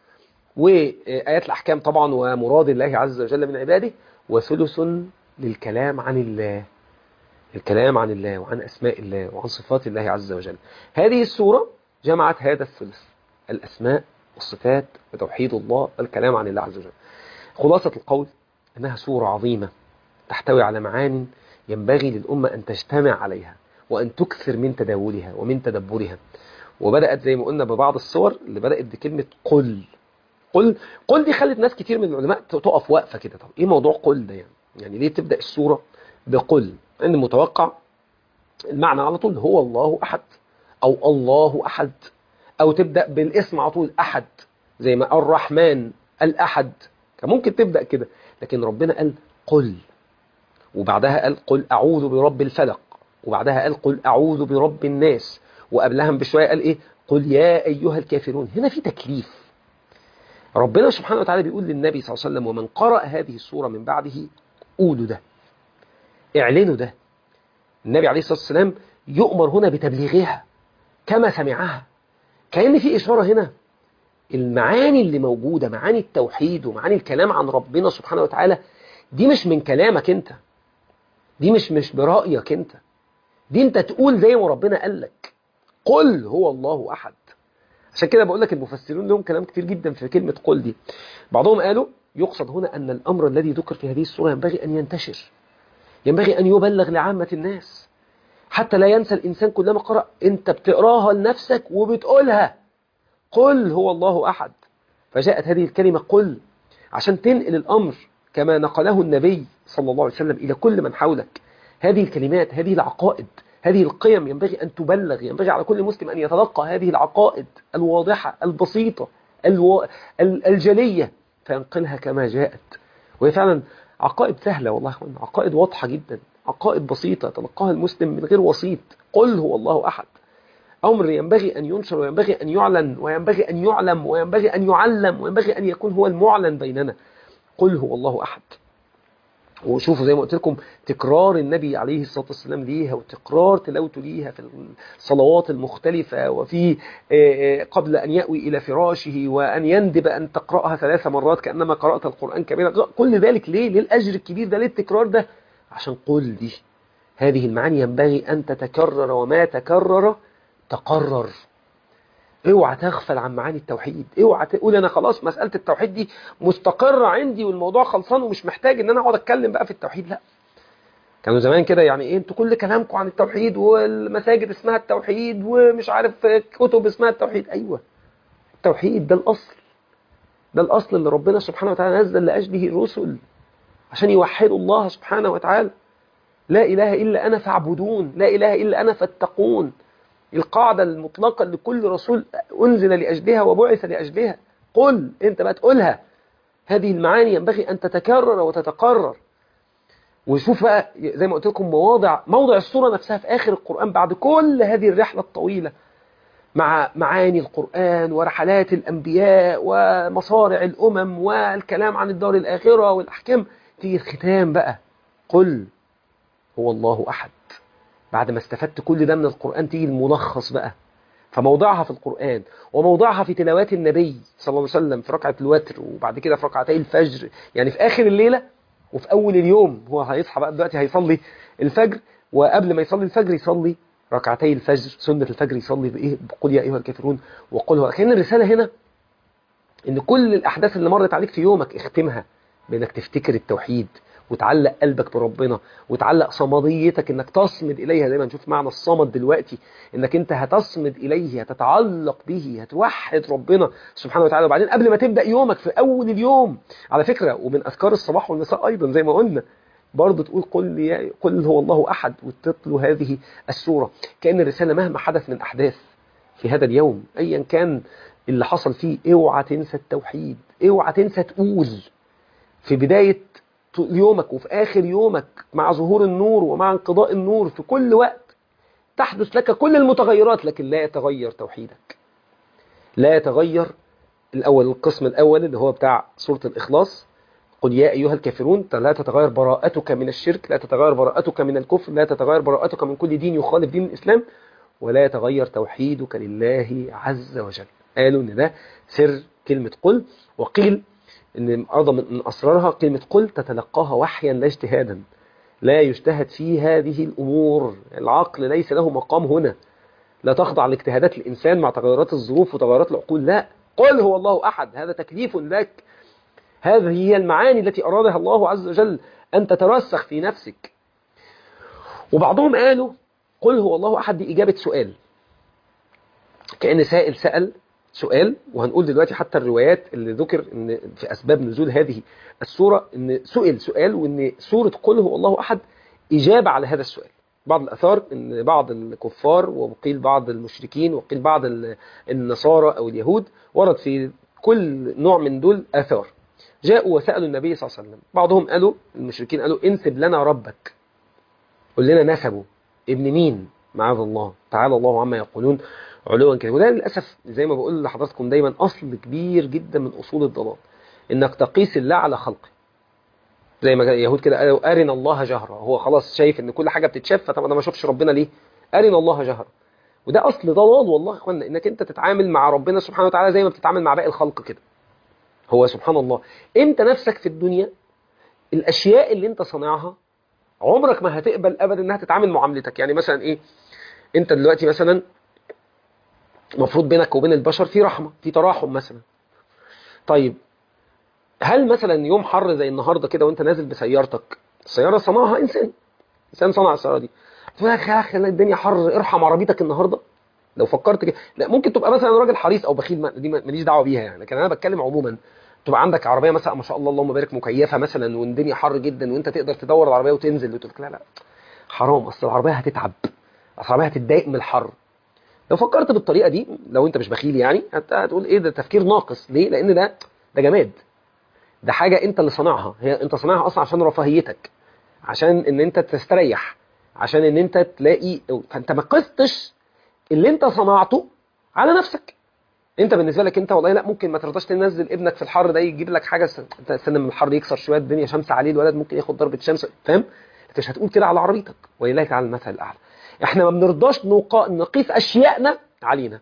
وآيات الأحكام طبعا ومراد الله عز وجل من عباده، وثلث للكلام عن الله، الكلام عن الله وعن أسماء الله وعن صفات الله عز وجل. هذه السورة جمعت هذا الثلث: الأسماء والصفات وتوحيد الله والكلام عن الله عز وجل. خلاصة القول أنها سورة عظيمة تحتوي على معان ينبغي للأمة أن تجتمع عليها وأن تكثر من تداولها ومن تدبرها. وبدأت زي ما قلنا ببعض الصور اللي بدأت بكلمة قل. قل دي خلت ناس كتير من العلماء تقف وقفة كده، طب إيه موضوع قل ده؟ يعني ليه تبدأ السورة بقل؟ لأن المتوقع المعنى على طول هو الله أحد أو الله أحد، أو تبدأ بالاسم على طول أحد، زي ما الرحمن الأحد، كان ممكن تبدأ كده. لكن ربنا قال قل، وبعدها قال قل أعوذ برب الفلق، وبعدها قال قل أعوذ برب الناس، وقبلها بشوية قال إيه؟ قل يا أيها الكافرون. هنا في تكليف، ربنا سبحانه وتعالى بيقول للنبي صلى الله عليه وسلم ومن قرأ هذه السورة من بعده: قولوا ده، اعلنوا ده. النبي عليه الصلاة والسلام يؤمر هنا بتبليغها كما سمعها، كأن في إشارة هنا المعاني اللي موجودة، معاني التوحيد ومعاني الكلام عن ربنا سبحانه وتعالى، دي مش من كلامك انت، دي مش برأيك انت، دي انت تقول زي ما ربنا قال لك: قل هو الله أحد. عشان كده بقول لك المفسرون لهم كلام كتير جدا في كلمة قل دي. بعضهم قالوا يقصد هنا أن الأمر الذي ذكر في هذه السورة ينبغي أن ينتشر، ينبغي أن يبلغ لعامة الناس، حتى لا ينسى الإنسان كلما قرأ، أنت بتقراها لنفسك وبتقولها: قل هو الله أحد. فجاءت هذه الكلمة قل عشان تنقل الأمر كما نقله النبي صلى الله عليه وسلم إلى كل من حولك. هذه الكلمات، هذه العقائد، هذه القيم ينبغي أن تبلغ، ينبغي على كل مسلم أن يتلقى هذه العقائد الواضحة البسيطة الجلية فينقلها كما جاءت. وهي فعلا عقائد سهلة والله، عقائد واضحة جدا، عقائد بسيطة تلقاها المسلم من غير وسيط. قل هو الله أحد، أمر ينبغي أن ينشر وينبغي أن يعلن وينبغي أن يعلم وينبغي أن يعلم وينبغي أن يكون هو المعلن بيننا. قل هو الله أحد. وشوفوا زي ما قلت لكم تكرار النبي عليه الصلاة والسلام ليها وتكرار تلاوته ليها في الصلوات المختلفة، وفي قبل أن يأوي إلى فراشه وأن يندب أن تقرأها 3 مرات كأنما قرأت القرآن كاملا. كل ذلك ليه؟ للأجر الكبير ده، للتكرار ده، عشان قل دي هذه المعاني ينبغي أن تتكرر، وما تكرر تقرر. اوعى تغفل عن معاني التوحيد، اوعى تقول انا خلاص مسألة التوحيد دي مستقرة عندي والموضوع خلصان ومش محتاج ان انا اقعد اتكلم بقى في التوحيد. لا، كانوا زمان كده يعني ايه، انتوا كل كلامكم عن التوحيد والمساجد اسمها التوحيد ومش عارف كتب اسمها التوحيد. ايوه، التوحيد ده الاصل، ده الاصل اللي ربنا سبحانه وتعالى نزل لاجله الرسل عشان يوحدوا الله سبحانه وتعالى. لا اله الا انا فاعبدون، لا اله الا انا فاتقون، القاعدة المطلقة اللي كل رسول أنزل لأجلها وبعث لأجلها. قل، أنت بقى تقولها. هذه المعاني ينبغي أن تتكرر وتتقرر. وشوف بقى زي ما قلت لكم موضع السورة نفسها في آخر القرآن بعد كل هذه الرحلة الطويلة مع معاني القرآن ورحلات الأنبياء ومصارع الأمم والكلام عن الدار الآخرة والأحكام، تيجي الختام بقى قل هو الله أحد. بعد ما استفدت كل ده من القرآن تيجي الملخص بقى، فموضعها في القرآن وموضعها في تلاوات النبي صلى الله عليه وسلم في ركعة الوتر، وبعد كده في ركعتي الفجر، يعني في آخر الليلة وفي أول اليوم. هو هيصحى بقى دلوقتي هيصلي الفجر، وقبل ما يصلي الفجر يصلي ركعتي الفجر سنة الفجر، يصلي بإيه؟ بقول يا أيها الكافرون وقل هو. كأن الرسالة هنا إن كل الأحداث اللي مرت عليك في يومك اختمها بأنك تفتكر التوحيد وتعلق قلبك بربنا وتعلق صمديتك انك تصمد اليها، زي ما نشوف معنى الصمد دلوقتي، انك انت هتصمد اليه، هتتعلق به، هتوحد ربنا سبحانه وتعالى. وبعدين قبل ما تبدأ يومك في اول اليوم على فكرة، ومن اذكار الصباح والمساء ايضا زي ما قلنا برضه تقول قل هو الله احد وتتلو هذه السورة. كأن الرسالة مهما حدث من احداث في هذا اليوم ايا كان اللي حصل فيه، اوعى تنسى التوحيد، اوعى تنسى تقول في بداية يومك وفي آخر يومك مع ظهور النور ومع انقضاء النور، في كل وقت تحدث لك كل المتغيرات، لكن لا يتغير توحيدك، لا يتغير. الأول القسم الأول اللي هو بتاع سورة الإخلاص، قل يا أيها الكافرون، لا تتغير براءتك من الشرك، لا تتغير براءتك من الكفر، لا تتغير براءتك من كل دين يخالف دين الإسلام، ولا يتغير توحيدك لله عز وجل. قالوا إن ده سر كلمة قل. وقيل إن أعظم من أسرارها كلمة قل تتلقاها وحيا لا اجتهادا، لا يجتهد في هذه الأمور، العقل ليس له مقام هنا، لا تخضع لاجتهادات الإنسان مع تغيرات الظروف وتغيرات العقول. لا، قل هو الله أحد، هذا تكليف لك، هذه هي المعاني التي أرادها الله عز وجل أن تترسخ في نفسك. وبعضهم قالوا قل هو الله أحد دي إجابة سؤال، كأن سائل سأل سؤال. وهنقول دلوقتي حتى الروايات اللي ذكر ان في اسباب نزول هذه السوره ان سئل سؤال، وان سوره قل هو الله احد اجابه على هذا السؤال. بعض الاثار ان بعض الكفار وقيل بعض المشركين وقيل بعض النصارى او اليهود، ورد في كل نوع من دول اثار، جاءوا وسالوا النبي صلى الله عليه وسلم. بعضهم قالوا، المشركين قالوا انسب لنا ربك، قل لنا نسبه ابن مين، معاذ الله تعالى الله عما يقولون علوا كده. وده للأسف زي ما بقول لحضراتكم دايما أصل كبير جدا من أصول الضلال، إنك تقيس الله على خلقه. زي ما اليهود كده قالوا أرنا الله جهرة، هو خلاص شايف إن كل حاجة بتتشاف، طب أنا ما أشوفش ربنا ليه؟ أرنا الله جهرة. وده أصل ضلال والله يا إخوانا، إنك أنت تتعامل مع ربنا سبحانه وتعالى زي ما بتتعامل مع باقي الخلق كده. هو سبحان الله أنت نفسك في الدنيا الأشياء اللي أنت صنعها عمرك ما هتقبل أبدا إنها تتعامل معاملتك. يعني مثلا إيه، أنت دلوقتي مثلا مفروض بينك وبين البشر في رحمة، في تراحم مثلا. طيب هل مثلا يوم حر زي النهاردة كده وانت نازل بسيارتك، السيارة صنعها إنسان صنع السيارة دي، تقول لك يا أخي الدنيا حر ارحم عربيتك النهاردة؟ لو فكرت كده، لا، ممكن تبقى مثلا راجل حريص أو بخيل، دي ماليش دعوة بيها يعني، لكن أنا بتكلم عموما. تبقى عندك عربية مثلا ما شاء الله اللهم بارك مكيفة مثلا والدنيا حر جدا، وانت تقدر تدور العربية وتنزل، وتقول لك لا حرام، أصل العربية هتتعب، العربية هتتضايق من الحر. لو فكرت بالطريقة دي، لو انت مش بخيل يعني، هتقول ايه ده؟ تفكير ناقص. ليه؟ لان ده جماد، ده حاجة انت اللي صنعها، هي انت صنعها اصلا عشان رفاهيتك، عشان ان انت تستريح، عشان ان انت تلاقي، فانت ما قستش اللي انت صنعته على نفسك. انت بالنسبه لك انت والله لا، ممكن ما ترضاش تنزل ابنك في الحر ده، يجيب لك حاجه انت استنى من الحر يكسر شويه، الدنيا شمس عليه، الولد ممكن ياخد ضربه شمس، فاهم؟ انت مش هتقول كده على عربيتك، ولله تعالى المثل الاعلى. احنا ما بنرضاش نقيس اشيائنا علينا،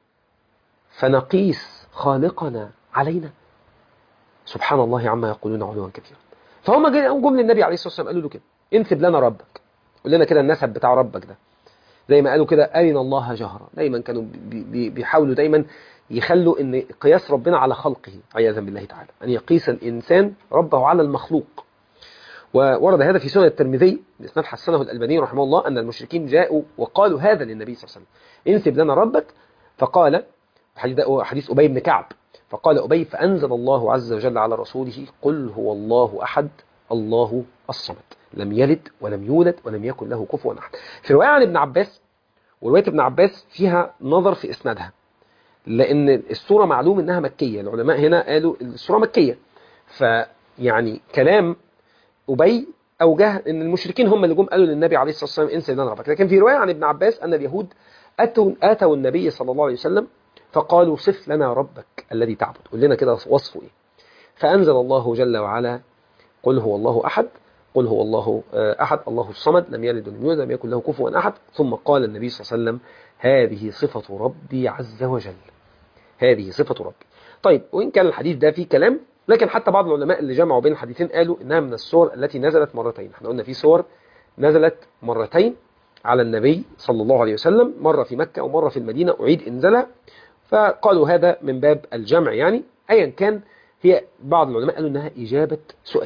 فنقيس خالقنا علينا. سبحان الله عما يقولون علوا كثيرا. فهم جم للنبي عليه الصلاه والسلام قالوا له كده: انسب لنا ربك، قول لنا كده النسب بتاع ربك ده. زي ما قالوا كده: أرنا الله جهرا. دايما كانوا بيحاولوا دايما يخلوا ان قياس ربنا على خلقه، عياذا بالله تعالى، ان يقيس الانسان ربه على المخلوق. وورد هذا في سنن الترمذي بإسناد حسنه الألباني رحمه الله، ان المشركين جاءوا وقالوا هذا للنبي صلى الله عليه وسلم: انسب لنا ربك. فقال، حديث أبي بن كعب، فقال أبي: فأنزل الله عز وجل على رسوله: قل هو الله أحد الله الصمد لم يلد ولم يولد ولم يكن له كفوا أحد. في رواية عن ابن عباس، ورواية ابن عباس فيها نظر في إسنادها، لأن السورة معلوم إنها مكية. العلماء هنا قالوا السورة مكية، فيعني كلام أبي أوجه إن المشركين هم اللي جم قالوا للنبي عليه الصلاة والسلام: انسى لنا ربك. لكن في رواية عن ابن عباس أن اليهود أتوا النبي صلى الله عليه وسلم فقالوا: صف لنا ربك الذي تعبد، قل لنا كده وصفه إيه. فأنزل الله جل وعلا: قل هو الله أحد، قل هو الله أحد الله الصمد لم يلد ولم يولد ولم يكن له كفوا أحد. ثم قال النبي صلى الله عليه وسلم: هذه صفة ربي عز وجل، هذه صفة ربي. طيب، وإن كان الحديث ده فيه كلام، لكن حتى بعض العلماء اللي جمعوا بين الحديثين قالوا إنها من السور التي نزلت مرتين. احنا قلنا في سور نزلت مرتين على النبي صلى الله عليه وسلم، مرة في مكة ومرة في المدينة أعيد إنزالها، فقالوا هذا من باب الجمع يعني. أيا كان، هي بعض العلماء قالوا إنها إجابة سؤال.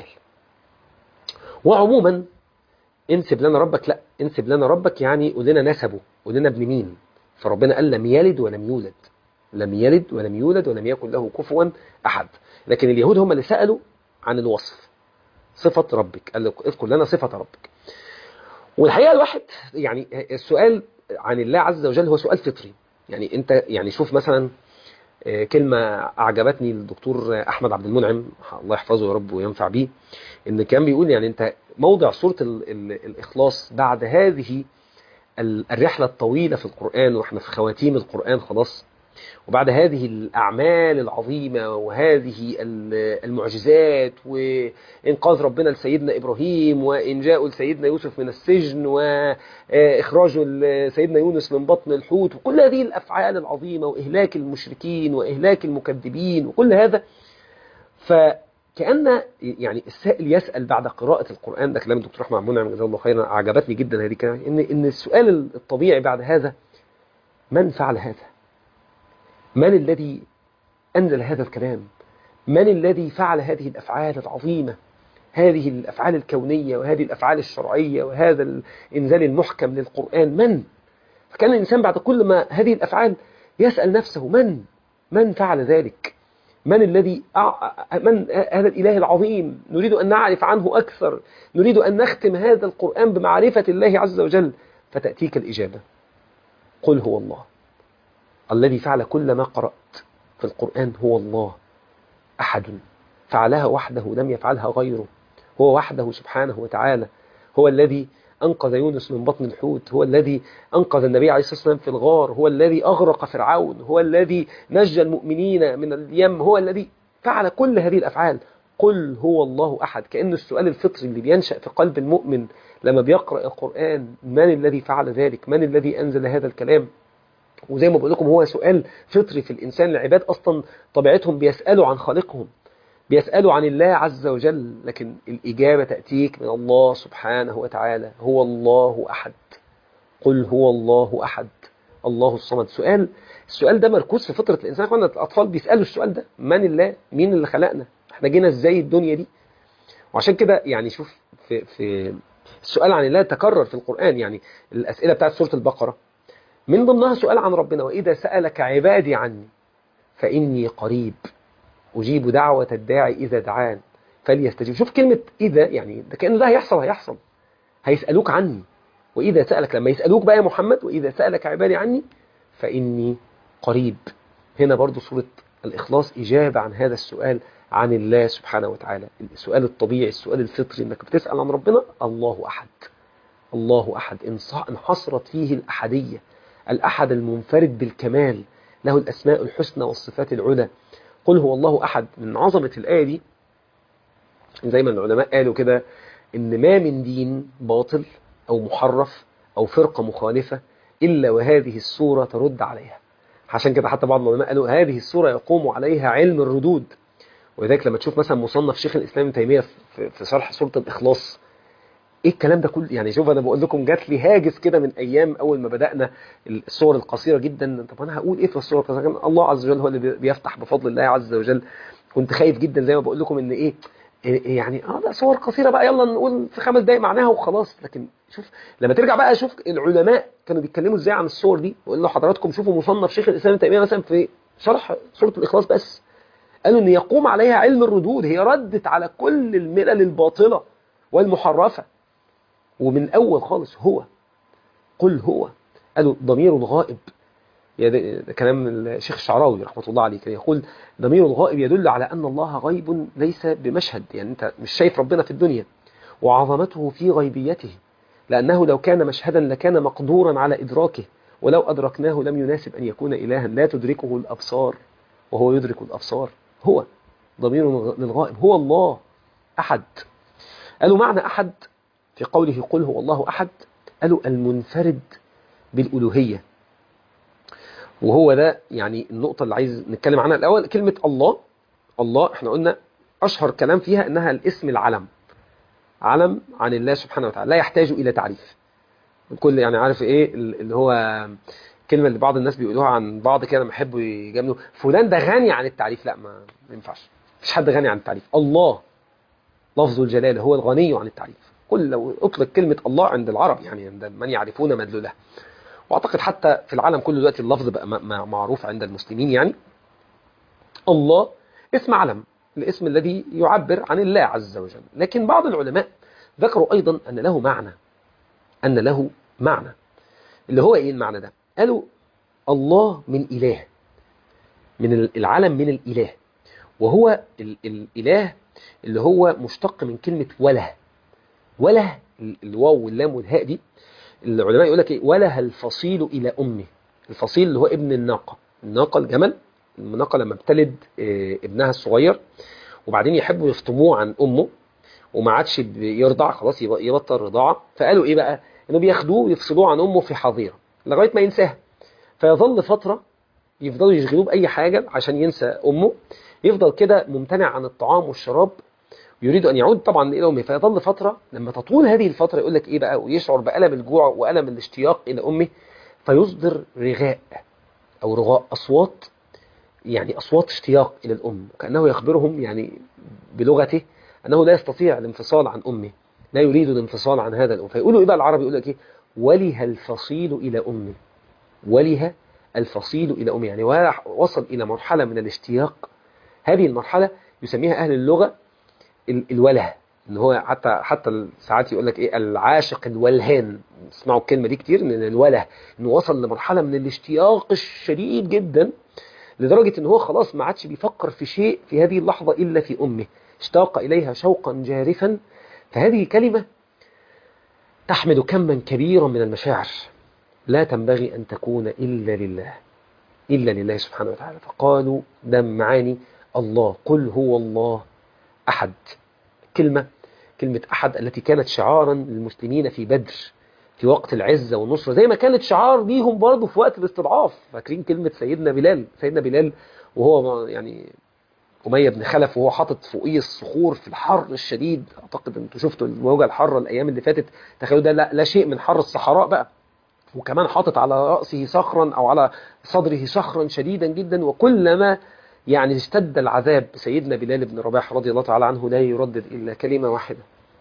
وعموما انسب لنا ربك، لا، انسب لنا ربك يعني قول لنا نسبه، قول لنا ابن مين. فربنا قال: لم يلد ولم يولد، لم يلد ولم يولد ولم يكن له كفوا أحد. لكن اليهود هم اللي سألوا عن الوصف، صفة ربك، قال له: اذكر لنا صفة ربك. والحقيقة الواحد يعني السؤال عن الله عز وجل هو سؤال فطري. يعني انت يعني شوف مثلا كلمة أعجبتني الدكتور أحمد عبد المنعم، الله يحفظه يا رب وينفع بيه، إن كان بيقول يعني أنت موضع سورة الإخلاص بعد هذه الرحلة الطويلة في القرآن، وإحنا في خواتيم القرآن خلاص، وبعد هذه الأعمال العظيمة وهذه المعجزات وإنقاذ ربنا لسيدنا إبراهيم، وإنجاء لسيدنا يوسف من السجن، وإخراج سيدنا يونس من بطن الحوت، وكل هذه الأفعال العظيمة، وإهلاك المشركين وإهلاك المكذبين وكل هذا، فكأن يعني السائل يسأل بعد قراءة القرآن، ده كلام الدكتور أحمد منعم جزاه الله خيرا، أعجبتني جدا هذه الكلمة، إن السؤال الطبيعي بعد هذا: من فعل هذا؟ من الذي أنزل هذا الكلام؟ من الذي فعل هذه الأفعال العظيمة، هذه الأفعال الكونية وهذه الأفعال الشرعية وهذا الإنزال المحكم للقرآن؟ من؟ فكان الإنسان بعد كل ما هذه الأفعال يسأل نفسه: من فعل ذلك؟ من الذي من هذا الإله العظيم؟ نريد أن نعرف عنه أكثر، نريد أن نختم هذا القرآن بمعرفة الله عز وجل. فتأتيك الإجابة: قل هو الله. الذي فعل كل ما قرأت في القرآن هو الله أحد، فعلها وحده لم يفعلها غيره، هو وحده سبحانه وتعالى. هو الذي أنقذ يونس من بطن الحوت، هو الذي أنقذ النبي عليه الصلاة والسلام في الغار، هو الذي أغرق فرعون، هو الذي نجى المؤمنين من اليم، هو الذي فعل كل هذه الأفعال. قل هو الله أحد. كأن السؤال الفطري اللي بينشأ في قلب المؤمن لما بيقرأ القرآن: من الذي فعل ذلك؟ من الذي أنزل هذا الكلام؟ وزي ما بقول لكم هو سؤال فطري في الإنسان. العباد أصلا طبيعتهم بيسألوا عن خالقهم، بيسألوا عن الله عز وجل، لكن الإجابة تأتيك من الله سبحانه وتعالى: هو الله أحد. قل هو الله أحد الله الصمد. السؤال ده مركوز في فطرة الإنسان. كنا الأطفال بيسألوا السؤال ده: من الله؟ مين اللي خلقنا؟ احنا جينا ازاي الدنيا دي؟ وعشان كده يعني شوف في السؤال عن الله تكرر في القرآن. يعني الأسئلة بتاعت سورة البقرة من ضمنها سؤال عن ربنا: وإذا سألك عبادي عني فإني قريب أجيب دعوة الداعي إذا دعان فليستجيب. شوف كلمة إذا، يعني ده كأنه ده هيحصل، هيسألوك عني وإذا سألك، لما يسألوك بقى يا محمد، وإذا سألك عبادي عني فإني قريب. هنا برضو سورة الإخلاص إجابة عن هذا السؤال عن الله سبحانه وتعالى، السؤال الطبيعي، السؤال الفطري، إنك بتسأل عن ربنا. الله أحد، الله أحد انحصرت فيه الأحدية، الأحد المنفرد بالكمال، له الأسماء الحسنى والصفات العلى. قل هو الله أحد. من عظمة الآية دي زي ما العلماء قالوا كده، إن ما من دين باطل أو محرف أو فرقة مخالفة إلا وهذه السورة ترد عليها. عشان كده حتى بعض العلماء قالوا هذه السورة يقوم عليها علم الردود. ولذلك لما تشوف مثلا مصنف شيخ الإسلام ابن تيمية في شرح سورة الإخلاص، ايه الكلام ده كله؟ يعني شوف، انا بقول لكم جات لي هاجس كده من ايام اول ما بدأنا الصور القصيرة جدا. طب انا هقول ايه في الصور القصيرة؟ الله عز وجل هو اللي بيفتح بفضل الله عز وجل. كنت خايف جدا زي ما بقول لكم ان يعني ده صور قصيرة بقى، يلا نقول في 5 دقايق معناها وخلاص. لكن شوف لما ترجع بقى، شوف العلماء كانوا بيتكلموا ازاي عن الصور دي. واقول له حضراتكم شوفوا مصنف شيخ الاسلام ابن تيمية مثلا في شرح سورة الإخلاص بس، قالوا ان يقوم عليها علم الردود، هي ردت على كل الملل الباطلة والمحرفة. ومن أول خالص هو، قل هو، قالوا ضمير الغائب. ده كلام الشيخ الشعراوي رحمة الله عليه، كان يقول ضمير الغائب يدل على أن الله غيب ليس بمشهد، يعني أنت مش شايف ربنا في الدنيا، وعظمته في غيبيته، لأنه لو كان مشهدا لكان مقدورا على إدراكه، ولو أدركناه لم يناسب أن يكون إلها، لا تدركه الأبصار وهو يدرك الأبصار. هو ضمير للغائب، هو الله أحد. قالوا معنى أحد في قوله قل هو الله أحد، قالوا المنفرد بالألوهية. وهو ده يعني النقطة اللي عايز نتكلم عنها الأول. كلمة الله، الله احنا قلنا أشهر كلام فيها إنها الاسم العلم، علم عن الله سبحانه وتعالى، لا يحتاج إلى تعريف. الكل يعني عارف إيه اللي هو كلمة اللي بعض الناس بيقولوها عن بعض كده لما يحبوا يجاملوا فلان ده غني عن التعريف. لا، ما ينفعش، مفيش حد غني عن التعريف. الله لفظ الجلالة هو الغني عن التعريف. كل لو أطلق كلمة الله عند العرب، يعني عند من يعرفون مدلولها، وأعتقد حتى في العالم كله دلوقتي اللفظ بقى معروف عند المسلمين. يعني الله اسم علم، الاسم الذي يعبر عن الله عز وجل. لكن بعض العلماء ذكروا أيضا أن له معنى، أن له معنى. اللي هو إيه المعنى ده؟ قالوا الله من إله، من العلم من الإله، وهو الإله اللي هو مشتق من كلمة وله. وله الواو واللام والهاء دي، العلماء يقول لك ايه؟ وله الفصيل الى امه. الفصيل اللي هو ابن الناقه، الناقه الجمل. الناقه لما بتلد ابنها الصغير وبعدين يحبوا يفطموه عن امه وما عادش يرضع، خلاص يبطل رضاعه، فقالوا ايه بقى؟ انه بياخدوه ويفصلوه عن امه في حظيره لغايه ما ينساها، فيظل فتره يفضلوا يشغلوه باي حاجه عشان ينسى امه، يفضل كده ممتنع عن الطعام والشراب، يريد أن يعود طبعا إلى أمه. فيظل فترة، لما تطول هذه الفترة يقول لك إيه بقى؟ ويشعر بألم الجوع وألم الاشتياق إلى أمه، فيصدر رغاء أو رغاء، أصوات، يعني أصوات اشتياق إلى الأم، كأنه يخبرهم يعني بلغته أنه لا يستطيع الانفصال عن أمه، لا يريد الانفصال عن هذا الأم. فيقولوا إيه بقى العرب؟ يقول لك إيه؟ وله الفصيل إلى أمه، وله الفصيل إلى أمه، يعني وصل إلى مرحلة من الاشتياق. هذه المرحلة يسميها أهل اللغة الوله. ان هو حتى ساعات يقول لك ايه؟ العاشق الولهان. اسمعوا الكلمه دي كتير، ان الوله انه وصل لمرحله من الاشتياق الشديد جدا، لدرجه ان هو خلاص ما عادش بيفكر في شيء في هذه اللحظه الا في امه، اشتاق اليها شوقا جارفا. فهذه كلمه تحمل كما كبيرا من المشاعر، لا تنبغي ان تكون الا لله، الا لله سبحانه وتعالى. فقالوا ده معاني الله، قل هو الله احد. كلمة أحد التي كانت شعارا للمسلمين في بدر في وقت العزة والنصرة، زي ما كانت شعار ليهم برضه في وقت الاستضعاف. فاكرين كلمة سيدنا بلال وهو يعني أمية بن خلف وهو حاطط فوقيه الصخور في الحر الشديد. أعتقد أنتوا شفتوا الموجة الحارة الأيام اللي فاتت، تخيلوا ده لا شيء من حر الصحراء بقى، وكمان حاطط على رأسه صخرا أو على صدره صخرا شديدا جدا. وكلما يعني اشتد العذاب سيدنا بلال بن رباح رضي الله تعالى عنه لا يردد إلا كلمة واحدة: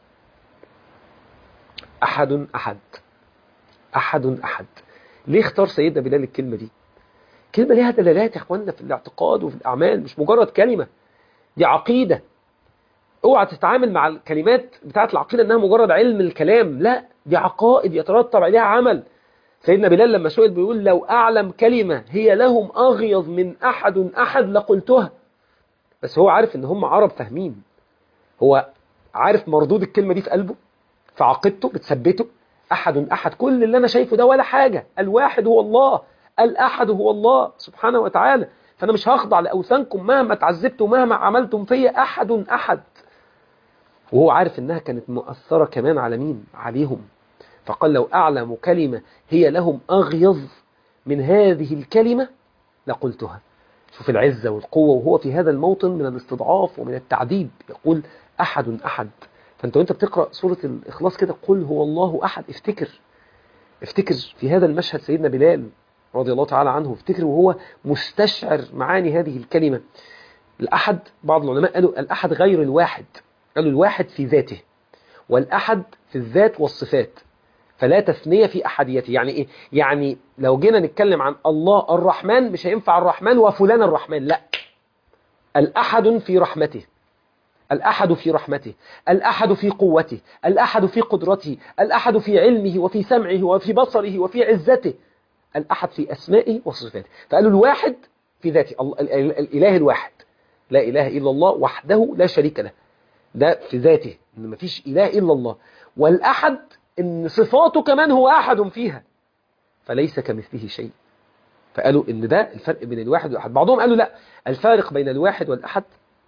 أحد أحد أحد أحد. ليه اختار سيدنا بلال الكلمة دي؟ كلمة ليها دلالات يا اخواننا في الاعتقاد وفي الأعمال، مش مجرد كلمة، دي عقيدة. اوعى تتعامل مع الكلمات بتاعت العقيدة انها مجرد علم الكلام، لا، دي عقائد يترتب عليها عمل. سيدنا بلال لما سئل بيقول لو أعلم كلمة هي لهم أغيظ من أحد لقلتها. بس هو عارف ان هم عرب فاهمين، هو عارف مردود الكلمة دي في قلبه، في عقيدته بتثبته. أحد، كل اللي أنا شايفه ده ولا حاجة، الواحد هو الله، الأحد هو الله سبحانه وتعالى، فأنا مش هخضع لأوثانكم مهما تعذبتم مهما عملتم فيا، أحد. وهو عارف إنها كانت مؤثرة كمان على مين؟ عليهم. فقال لو أعلم كلمة هي لهم أغيظ من هذه الكلمة لقلتها. شوف العزة والقوة، وهو في هذا الموطن من الاستضعاف ومن التعذيب يقول أحد. فأنت وأنت بتقرأ سورة الإخلاص كده قل هو الله أحد، افتكر في هذا المشهد سيدنا بلال رضي الله تعالى عنه، افتكر وهو مستشعر معاني هذه الكلمة. الأحد، بعض العلماء قالوا الأحد غير الواحد، قالوا الواحد في ذاته والأحد في الذات والصفات، فلا تثنية في أحديته. يعني إيه؟ يعني لو جينا نتكلم عن الله الرحمن مش هينفع الرحمن وفلان الرحمن، لا، الأحد في رحمته، الأحد في رحمته، الأحد في قوته، الأحد في قدرته، الأحد في علمه وفي سمعه وفي بصره وفي عزته، الأحد في أسمائه وصفاته. فقالوا الواحد في ذاته، الإله الواحد، لا إله إلا الله وحده لا شريك له، ده في ذاته إن مفيش إله إلا الله. والأحد إن صفاته كمان هو أحد فيها، فليس كمثله شيء. فقالوا إن ده الفرق بين الواحد والأحد. بعضهم قالوا لا، الفارق بين الواحد والأحد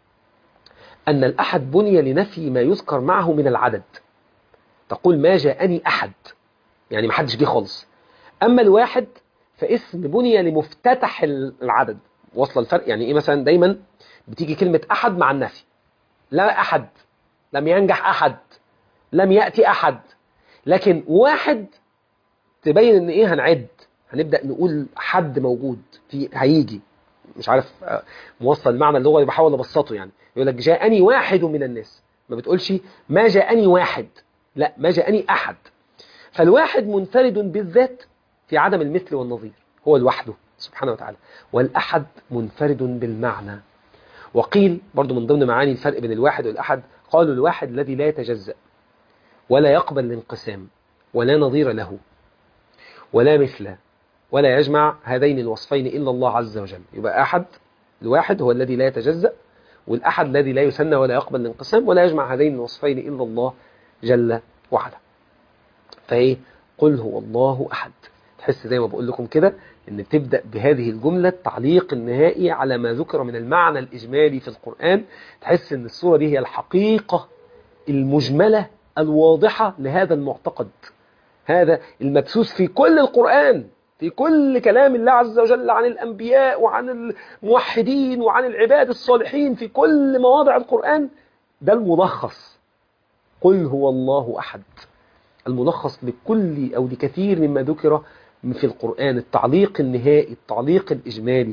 أن الأحد بني لنفي ما يذكر معه من العدد، تقول ما جاءني أحد، يعني ما حدش جه خالص. أما الواحد فاسم بني لمفتتح العدد. وصل الفرق؟ يعني إيه؟ مثلا دايما بتيجي كلمة أحد مع النفي، لا أحد، لم ينجح أحد، لم يأتي أحد. لكن واحد تبين إن إيه؟ هنبدأ نقول حد موجود، في هيجي، مش عارف موصل المعنى اللغوي، بحاول أبسطه. يعني يقول لك جاءني واحد من الناس، ما بتقولش ما جاءني واحد، لا، ما جاءني أحد. فالواحد منفرد بالذات في عدم المثل والنظير، هو لوحده سبحانه وتعالى. والأحد منفرد بالمعنى. وقيل برضو من ضمن معاني الفرق بين الواحد والأحد، قالوا الواحد الذي لا يتجزأ ولا يقبل الانقسام ولا نظير له ولا مثل ولا يجمع هذين الوصفين إلا الله عز وجل. يبقى أحد، الواحد هو الذي لا يتجزأ، والأحد الذي لا يثنى ولا يقبل الانقسام ولا يجمع هذين الوصفين إلا الله جل وعلا. فإيه؟ قل هو الله أحد. تحس زي ما بقول لكم كده إن بتبدأ بهذه الجملة التعليق النهائي على ما ذكر من المعنى الإجمالي في القرآن. تحس إن السورة دي هي الحقيقة المجملة الواضحة لهذا المعتقد، هذا المبثوث في كل القرآن، في كل كلام الله عز وجل عن الأنبياء وعن الموحدين وعن العباد الصالحين، في كل مواضع القرآن. ده الملخص، قل هو الله أحد، الملخص لكل أو لكثير مما ذكر في القرآن، التعليق النهائي، التعليق الإجمالي.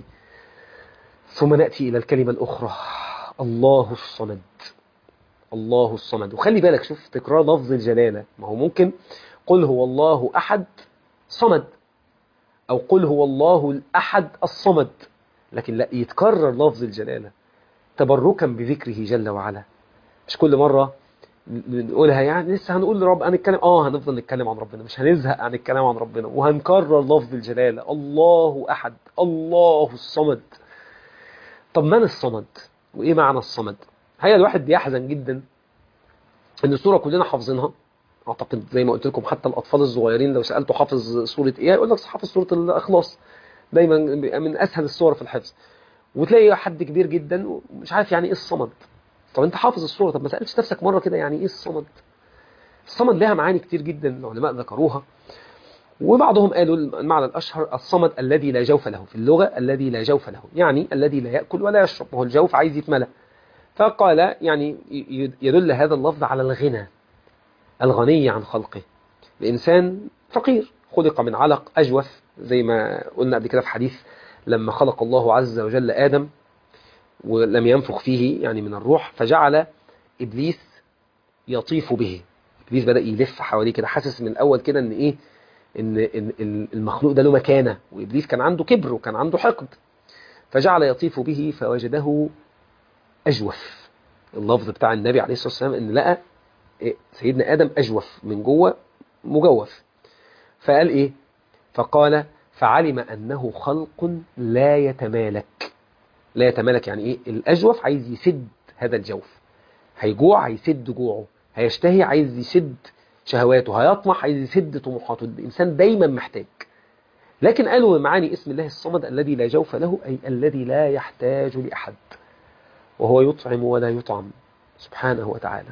ثم نأتي إلى الكلمة الأخرى، الله الصمد. الله الصمد. وخلي بالك، شوف تكرار لفظ الجلالة، ما هو ممكن قل هو الله أحد صمد، أو قل هو الله الأحد الصمد، لكن لا، يتكرر لفظ الجلالة تبركا بذكره جل وعلا. مش كل مرة نقولها يعني لسه هنقول لرب هنتكلم، هنفضل نتكلم عن ربنا، مش هنزهق عن الكلام عن ربنا، وهنكرر لفظ الجلالة الله أحد الله الصمد. طب من الصمد؟ وإيه معنى الصمد؟ هي الواحد بيحزن جدا إن السورة كلنا حافظينها، أعتقد زي ما قلت لكم حتى الأطفال الصغيرين لو سألته حافظ سورة إيه يقول لك حافظ سورة الإخلاص، دايما من أسهل السور في الحفظ. وتلاقي حد كبير جدا ومش عارف يعني إيه الصمد. طب أنت حافظ السورة، طب ما سألتش نفسك مرة كده يعني إيه الصمد؟ الصمد لها معاني كتير جدا العلماء ذكروها، وبعضهم قالوا المعنى الأشهر الصمد الذي لا جوف له، في اللغة الذي لا جوف له يعني الذي لا يأكل ولا يشرب، وهو الجوف عايز يتملى. فقال يعني يدل هذا اللفظ على الغنى، الغني عن خلقه. الإنسان فقير، خلق من علق أجوف، زي ما قلنا قبل كده في حديث لما خلق الله عز وجل آدم ولم ينفخ فيه يعني من الروح، فجعل إبليس يطيف به. إبليس بدأ يلف حواليه كده، حاسس من الأول كده إن إيه، إن المخلوق ده له مكانة، وإبليس كان عنده كبر وكان عنده حقد، فجعل يطيف به فوجده أجوف. اللفظ بتاع النبي عليه الصلاة والسلام ان لقى سيدنا آدم أجوف من جوه مجوف، فقال إيه؟ فقال فعلم أنه خلق لا يتمالك. لا يتمالك يعني إيه؟ الأجوف عايز يسد هذا الجوف، هيجوع هيسد جوعه، هيشتهي عايز يسد شهواته، هيطمح عايز يسد طموحاته. الإنسان دايما محتاج. لكن قالوا معاني اسم الله الصمد الذي لا جوف له، أي الذي لا يحتاج لأحد، وهو يطعم ولا يطعم سبحانه وتعالى.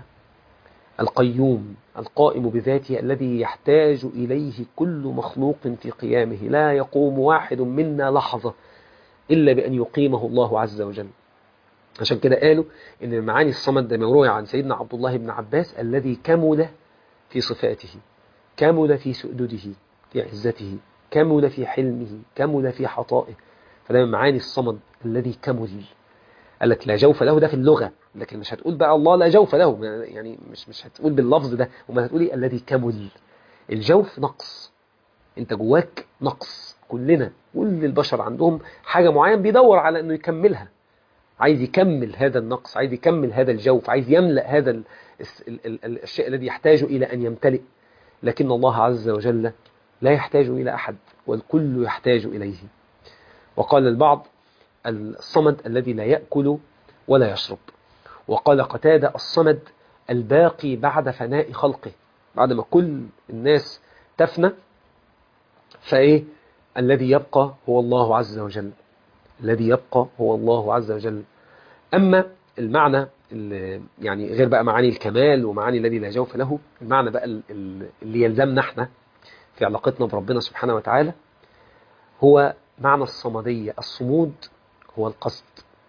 القيوم القائم بذاته الذي يحتاج إليه كل مخلوق في قيامه، لا يقوم واحد منا لحظة إلا بأن يقيمه الله عز وجل. عشان كده قالوا إن معاني الصمد ده مروي عن سيدنا عبد الله بن عباس الذي كمل في صفاته، كمل في سؤدده، في عزته، كمل في حلمه، كمل في حطائه. فده من معاني الصمد الذي كمل. قال لك لا جوف له ده في اللغة، لكن مش هتقول بقى الله لا جوف له، يعني مش هتقول باللفظ ده، وما هتقولي الذي كمل. الجوف نقص، انت جواك نقص، كلنا كل البشر عندهم حاجة معينة بيدور على انه يكملها، عايز يكمل هذا النقص، عايز يكمل هذا الجوف، عايز يملأ هذا الشيء الذي يحتاج إلى أن يمتلئ. لكن الله عز وجل لا يحتاج إلى أحد، والكل يحتاج إليه. وقال البعض الصمد الذي لا يأكل ولا يشرب. وقال قتادة الصمد الباقي بعد فناء خلقه، بعد ما كل الناس تفنى، فإيه الذي يبقى هو الله عز وجل، الذي يبقى هو الله عز وجل. أما المعنى يعني غير بقى معاني الكمال ومعاني الذي لا جوف له، المعنى بقى اللي يلزمنا احنا في علاقتنا بربنا سبحانه وتعالى هو معنى الصمدية. الصمود هو القصد،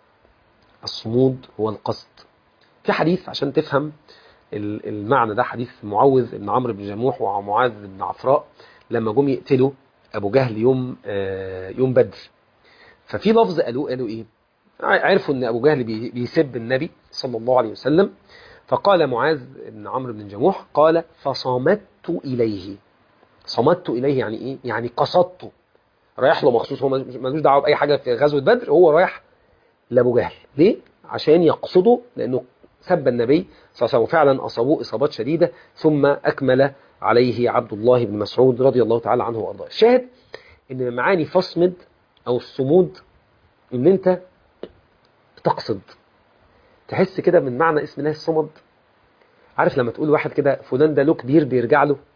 الصمود هو القصد. في حديث عشان تفهم المعنى ده، حديث معوذ بن عمرو بن جموح ومعاذ بن عفراء لما جم يقتلوا أبو جهل يوم بدر. ففي لفظ قالوا إيه؟ عرفوا أن أبو جهل بيسب النبي صلى الله عليه وسلم، فقال معاذ بن عمرو بن جموح قال فصمدت إليه. صمدت إليه يعني إيه؟ يعني قصدته، رايح له مخصوص، هو ملوش دعوه بأي حاجة في غزوة بدر، هو رايح لأبو جهل. ليه؟ عشان يقصده، لأنه سب النبي صلى الله عليه وسلم، وفعلا أصابوه إصابات شديدة، ثم أكمل عليه عبد الله بن مسعود رضي الله تعالى عنه وأرضاه. الشاهد إن معاني فصمد أو الصمود إن أنت تقصد، تحس كده من معنى اسم الله الصمد. عارف لما تقول واحد كده فلان ده له كبير بيرجع له،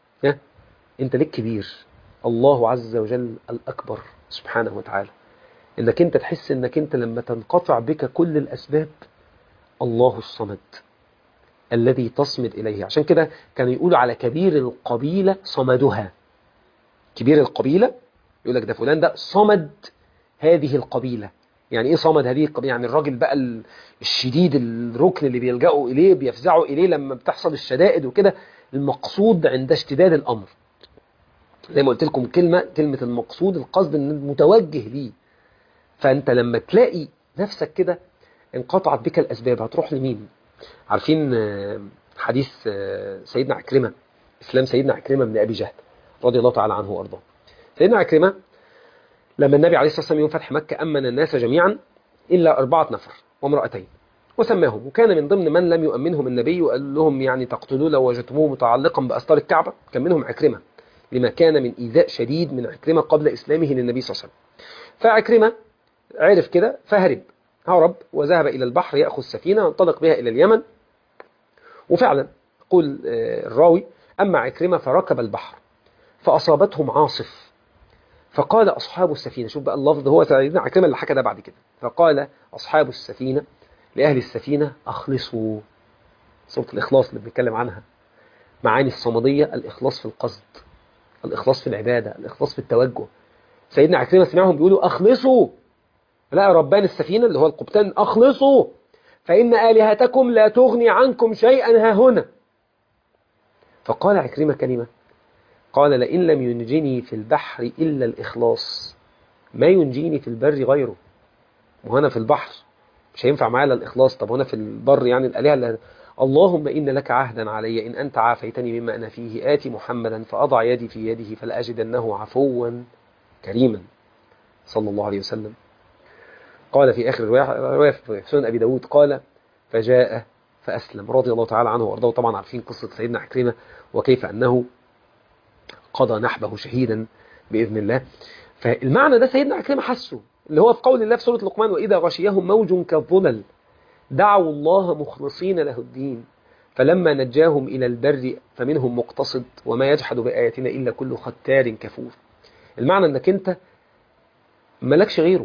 أنت لك كبير، الله عز وجل الأكبر سبحانه وتعالى. إنك أنت تحس إنك أنت لما تنقطع بك كل الأسباب، الله الصمد الذي تصمد إليه. عشان كده كانوا يقولوا على كبير القبيلة صمدها. كبير القبيلة يقول لك ده فلان ده صمد هذه القبيلة. يعني إيه صمد هذه القبيلة؟ يعني الراجل بقى الشديد، الركن اللي بيلجأوا إليه بيفزعوا إليه لما بتحصل الشدائد وكده، المقصود عند اشتداد الأمر. زي ما قلت لكم كلمة المقصود، القصد المتوجه ليه. فأنت لما تلاقي نفسك كده انقطعت بك الأسباب، هتروح لمين؟ عارفين حديث سيدنا عكرمة، إسلام سيدنا عكرمة بن أبي جهل رضي الله تعالى عنه وأرضاه. سيدنا عكرمة لما النبي عليه الصلاة والسلام يوم فتح مكة أمن الناس جميعا إلا 4 نفر وامرأتين وسماهم، وكان من ضمن من لم يؤمنهم النبي وقال لهم يعني تقتلوه لو وجدتموه متعلقا بأستار الكعبة، كان منهم عكرمة، لما كان من إيذاء شديد من عكرمة قبل إسلامه للنبي صلى الله عليه وسلم. فعكرمة عرف كده هرب وذهب إلى البحر يأخذ سفينة وانطلق بها إلى اليمن. وفعلا يقول الراوي أما عكرمة فركب البحر فأصابتهم عاصف، فقال أصحاب السفينة، شوف بقى اللفظ، هو سيدنا عكرمة اللي حكى ده بعد كده، فقال أصحاب السفينة لأهل السفينة أخلصوا. صورة الإخلاص اللي بنتكلم عنها، معاني الصمدية، الإخلاص في القصد، الإخلاص في العبادة، الإخلاص في التوجه. سيدنا عكرمة سمعهم بيقولوا أخلصوا، لا ربان السفينة اللي هو القبطان أخلصوا فإن آلهتكم لا تغني عنكم شيئا ها هنا. فقال عكرمة كلمة، قال لئن لم ينجني في البحر إلا الإخلاص ما ينجيني في البر غيره. وهنا في البحر مش هينفع معايا الإخلاص، طب هنا في البر يعني الآلهة اللي اللهم إن لك عهدا علي إن أنت عافيتني مما أنا فيه آتي محمدا فأضع يدي في يده فلأجدنه عفوا كريما صلى الله عليه وسلم. قال في آخر رواية في سنن أبي داود قال فجاء فأسلم رضي الله تعالى عنه وأرضاه. طبعا عارفين قصة سيدنا عكرمة وكيف أنه قضى نحبه شهيدا بإذن الله. فالمعنى ده سيدنا عكرمة حسه، اللي هو في قول الله في سورة لقمان: وإذا غشيهم موج كالظلل دعوا الله مخلصين له الدين فلما نجاهم إلى البر فمنهم مقتصد وما يجحد بآياتنا إلا كل ختار كفور. المعنى أنك أنت ملكش غيره.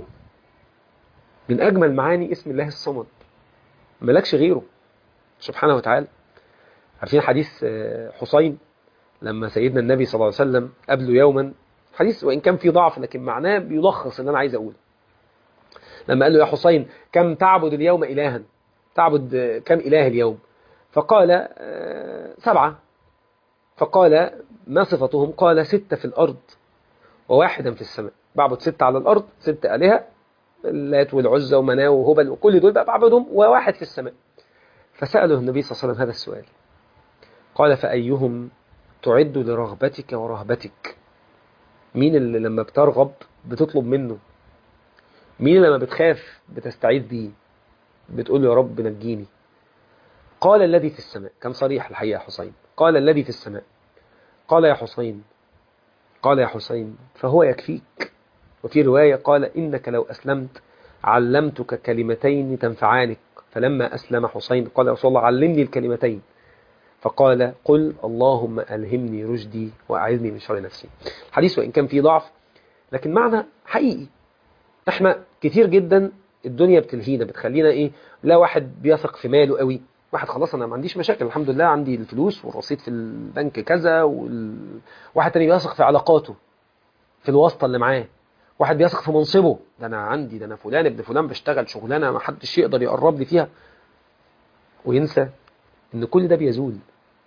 من أجمل معاني اسم الله الصمد، ملكش غيره سبحانه وتعالى. عارفين حديث حسين لما سيدنا النبي صلى الله عليه وسلم قبله يوما، حديث وإن كان فيه ضعف لكن معناه بيلخص اللي أنا عايز أقوله. لما قال له: يا حسين كم تعبد اليوم إلها، تعبد كم إله اليوم؟ فقال: 7. فقال: ما صفتهم؟ قال: 6 في الأرض وواحدا في السماء. بعبد 6 على الأرض، 6 آلهة، اللات والعزى ومناة وهبل وكل دول بقى بعبدهم، وواحد في السماء. فسأله النبي صلى الله عليه وسلم هذا السؤال، قال: فأيهم تعد لرغبتك ورهبتك؟ مين اللي لما بترغب بتطلب منه؟ مين اللي لما بتخاف بتستعيذ بيه، بتقول له يا رب نجيني؟ قال: الذي في السماء. كان صريح الحقيقة حسين، قال: الذي في السماء. قال: يا حسين، قال: يا حسين فهو يكفيك. وفي رواية قال: إنك لو أسلمت علمتك كلمتين تنفعانك. فلما أسلم حسين قال: يا رسول الله علمني الكلمتين. فقال: قل اللهم ألهمني رشدي وأعذني من شر نفسي. الحديث وإن كان فيه ضعف لكن معنى حقيقي. احنا كتير جدا الدنيا بتلهينا، بتخلينا ايه؟ لا واحد بيثق في ماله قوي، واحد خلاص انا ما عنديش مشاكل الحمد لله، عندي الفلوس والرصيد في البنك كذا، واحد تاني بيثق في علاقاته، في الواسطة اللي معاه. واحد بيثق في منصبه، ده انا عندي، ده انا فلان ابن فلان بشتغل شغلانه ما حدش يقدر يقرب لي فيها. وينسى ان كل ده بيزول،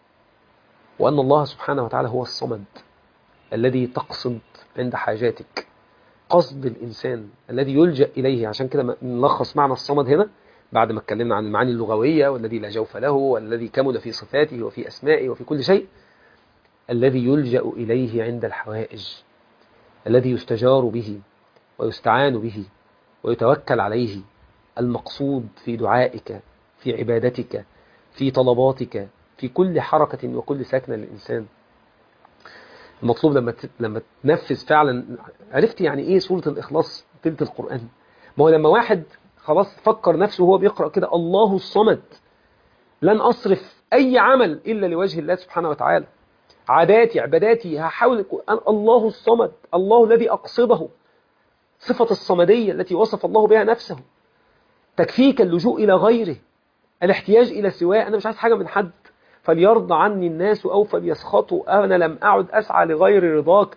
وان الله سبحانه وتعالى هو الصمد الذي تقصد عند حاجاتك، قصد الإنسان الذي يلجأ إليه. عشان كده نلخص معنى الصمد هنا بعد ما اتكلمنا عن المعاني اللغوية، والذي لا جوف له، والذي كمل في صفاته وفي أسمائه وفي كل شيء. الذي يلجأ إليه عند الحوائج، الذي يستجار به ويستعان به ويتوكل عليه. المقصود في دعائك، في عبادتك، في طلباتك، في كل حركة وكل سكنة للإنسان. المطلوب لما تنفذ فعلا. عرفت يعني ايه سورة الإخلاص تلت القرآن؟ ما هو لما واحد خلاص فكر نفسه وهو بيقرأ كده الله الصمد، لن أصرف أي عمل إلا لوجه الله سبحانه وتعالى، عاداتي عباداتي هحاول الله الصمد، الله الذي أقصده، صفة الصمدية التي وصف الله بها نفسه. تكفيك اللجوء إلى غيره، الاحتياج إلى سواه. أنا مش عايز حاجة من حد، فليرضى عني الناس أو فليسخطوا، أنا لم أعد أسعى لغير رضاك.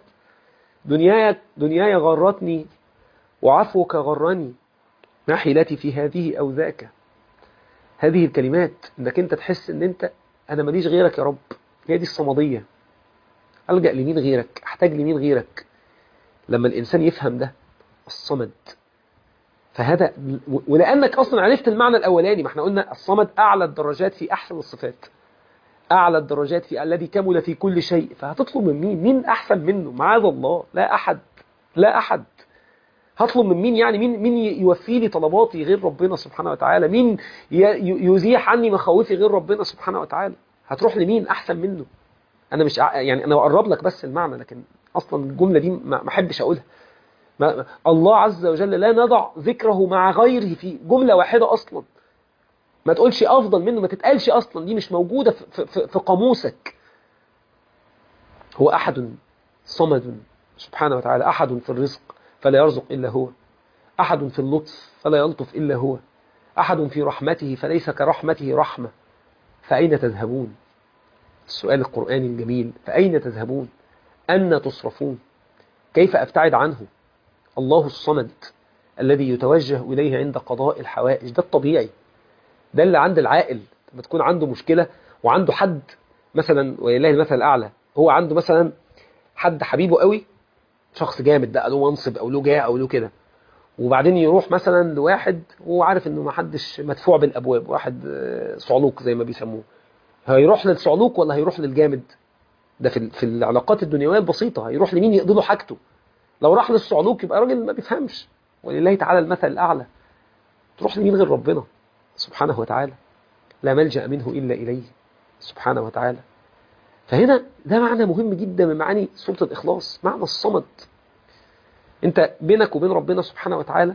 دنياي غرتني وعفوك غرني، ما حيلتي في هذه أو ذاك. هذه الكلمات إنك أنت تحس إن أنا ماليش غيرك يا رب، هي دي الصمدية. ألجأ لمين غيرك؟ أحتاج لمين غيرك؟ لما الإنسان يفهم ده الصمد، فهذا ولأنك أصلا عرفت المعنى الأولاني. ما احنا قلنا الصمد أعلى الدرجات في أحسن الصفات، أعلى الدرجات في الذي كمل في كل شيء. فهتطلب من مين؟ مين أحسن منه؟ معاذ الله، لا أحد، لا أحد. هطلب من مين يعني؟ مين يوفي لي طلباتي غير ربنا سبحانه وتعالى؟ مين يزيح عني مخاوفي غير ربنا سبحانه وتعالى؟ هتروح لمين أحسن منه؟ أنا مش يعني أنا أقرب لك بس المعنى، لكن أصلا الجملة دي ما أحبش أقولها. الله عز وجل لا نضع ذكره مع غيره في جملة واحدة أصلا. ما تقولش أفضل منه، ما تتقالش أصلا، دي مش موجودة في قاموسك. هو أحد صمد سبحانه وتعالى، أحد في الرزق فلا يرزق إلا هو، أحد في اللطف فلا يلطف إلا هو، أحد في رحمته فليس كرحمته رحمة. فأين تذهبون؟ السؤال القرآني الجميل: فأين تذهبون؟ أين تصرفون؟ كيف أبتعد عنه؟ الله الصمد الذي يتوجه إليه عند قضاء الحوائج. ده الطبيعي، ده اللي عند العاقل. بتكون عنده مشكلة وعنده حد مثلا، ولله المثل الأعلى، هو عنده مثلا حد حبيبه قوي، شخص جامد ده، له منصب أو له جاه أو له كده، وبعدين يروح مثلا لواحد وهو عارف إنه ما حدش مدفوع بالأبواب، واحد صعلوك زي ما بيسموه. هيروح للصعلوك ولا هيروح للجامد؟ ده في العلاقات الدنيوية البسيطة هيروح لمين يقضي له حاجته؟ لو راح للصعلوك يبقى راجل ما بيفهمش، ولله تعالى المثل الأعلى. تروح لمين غير ربنا سبحانه وتعالى؟ لا ملجأ منه إلا إليه سبحانه وتعالى. فهنا ده معنى مهم جدا من معاني سورة الإخلاص، معنى الصمد. انت بينك وبين ربنا سبحانه وتعالى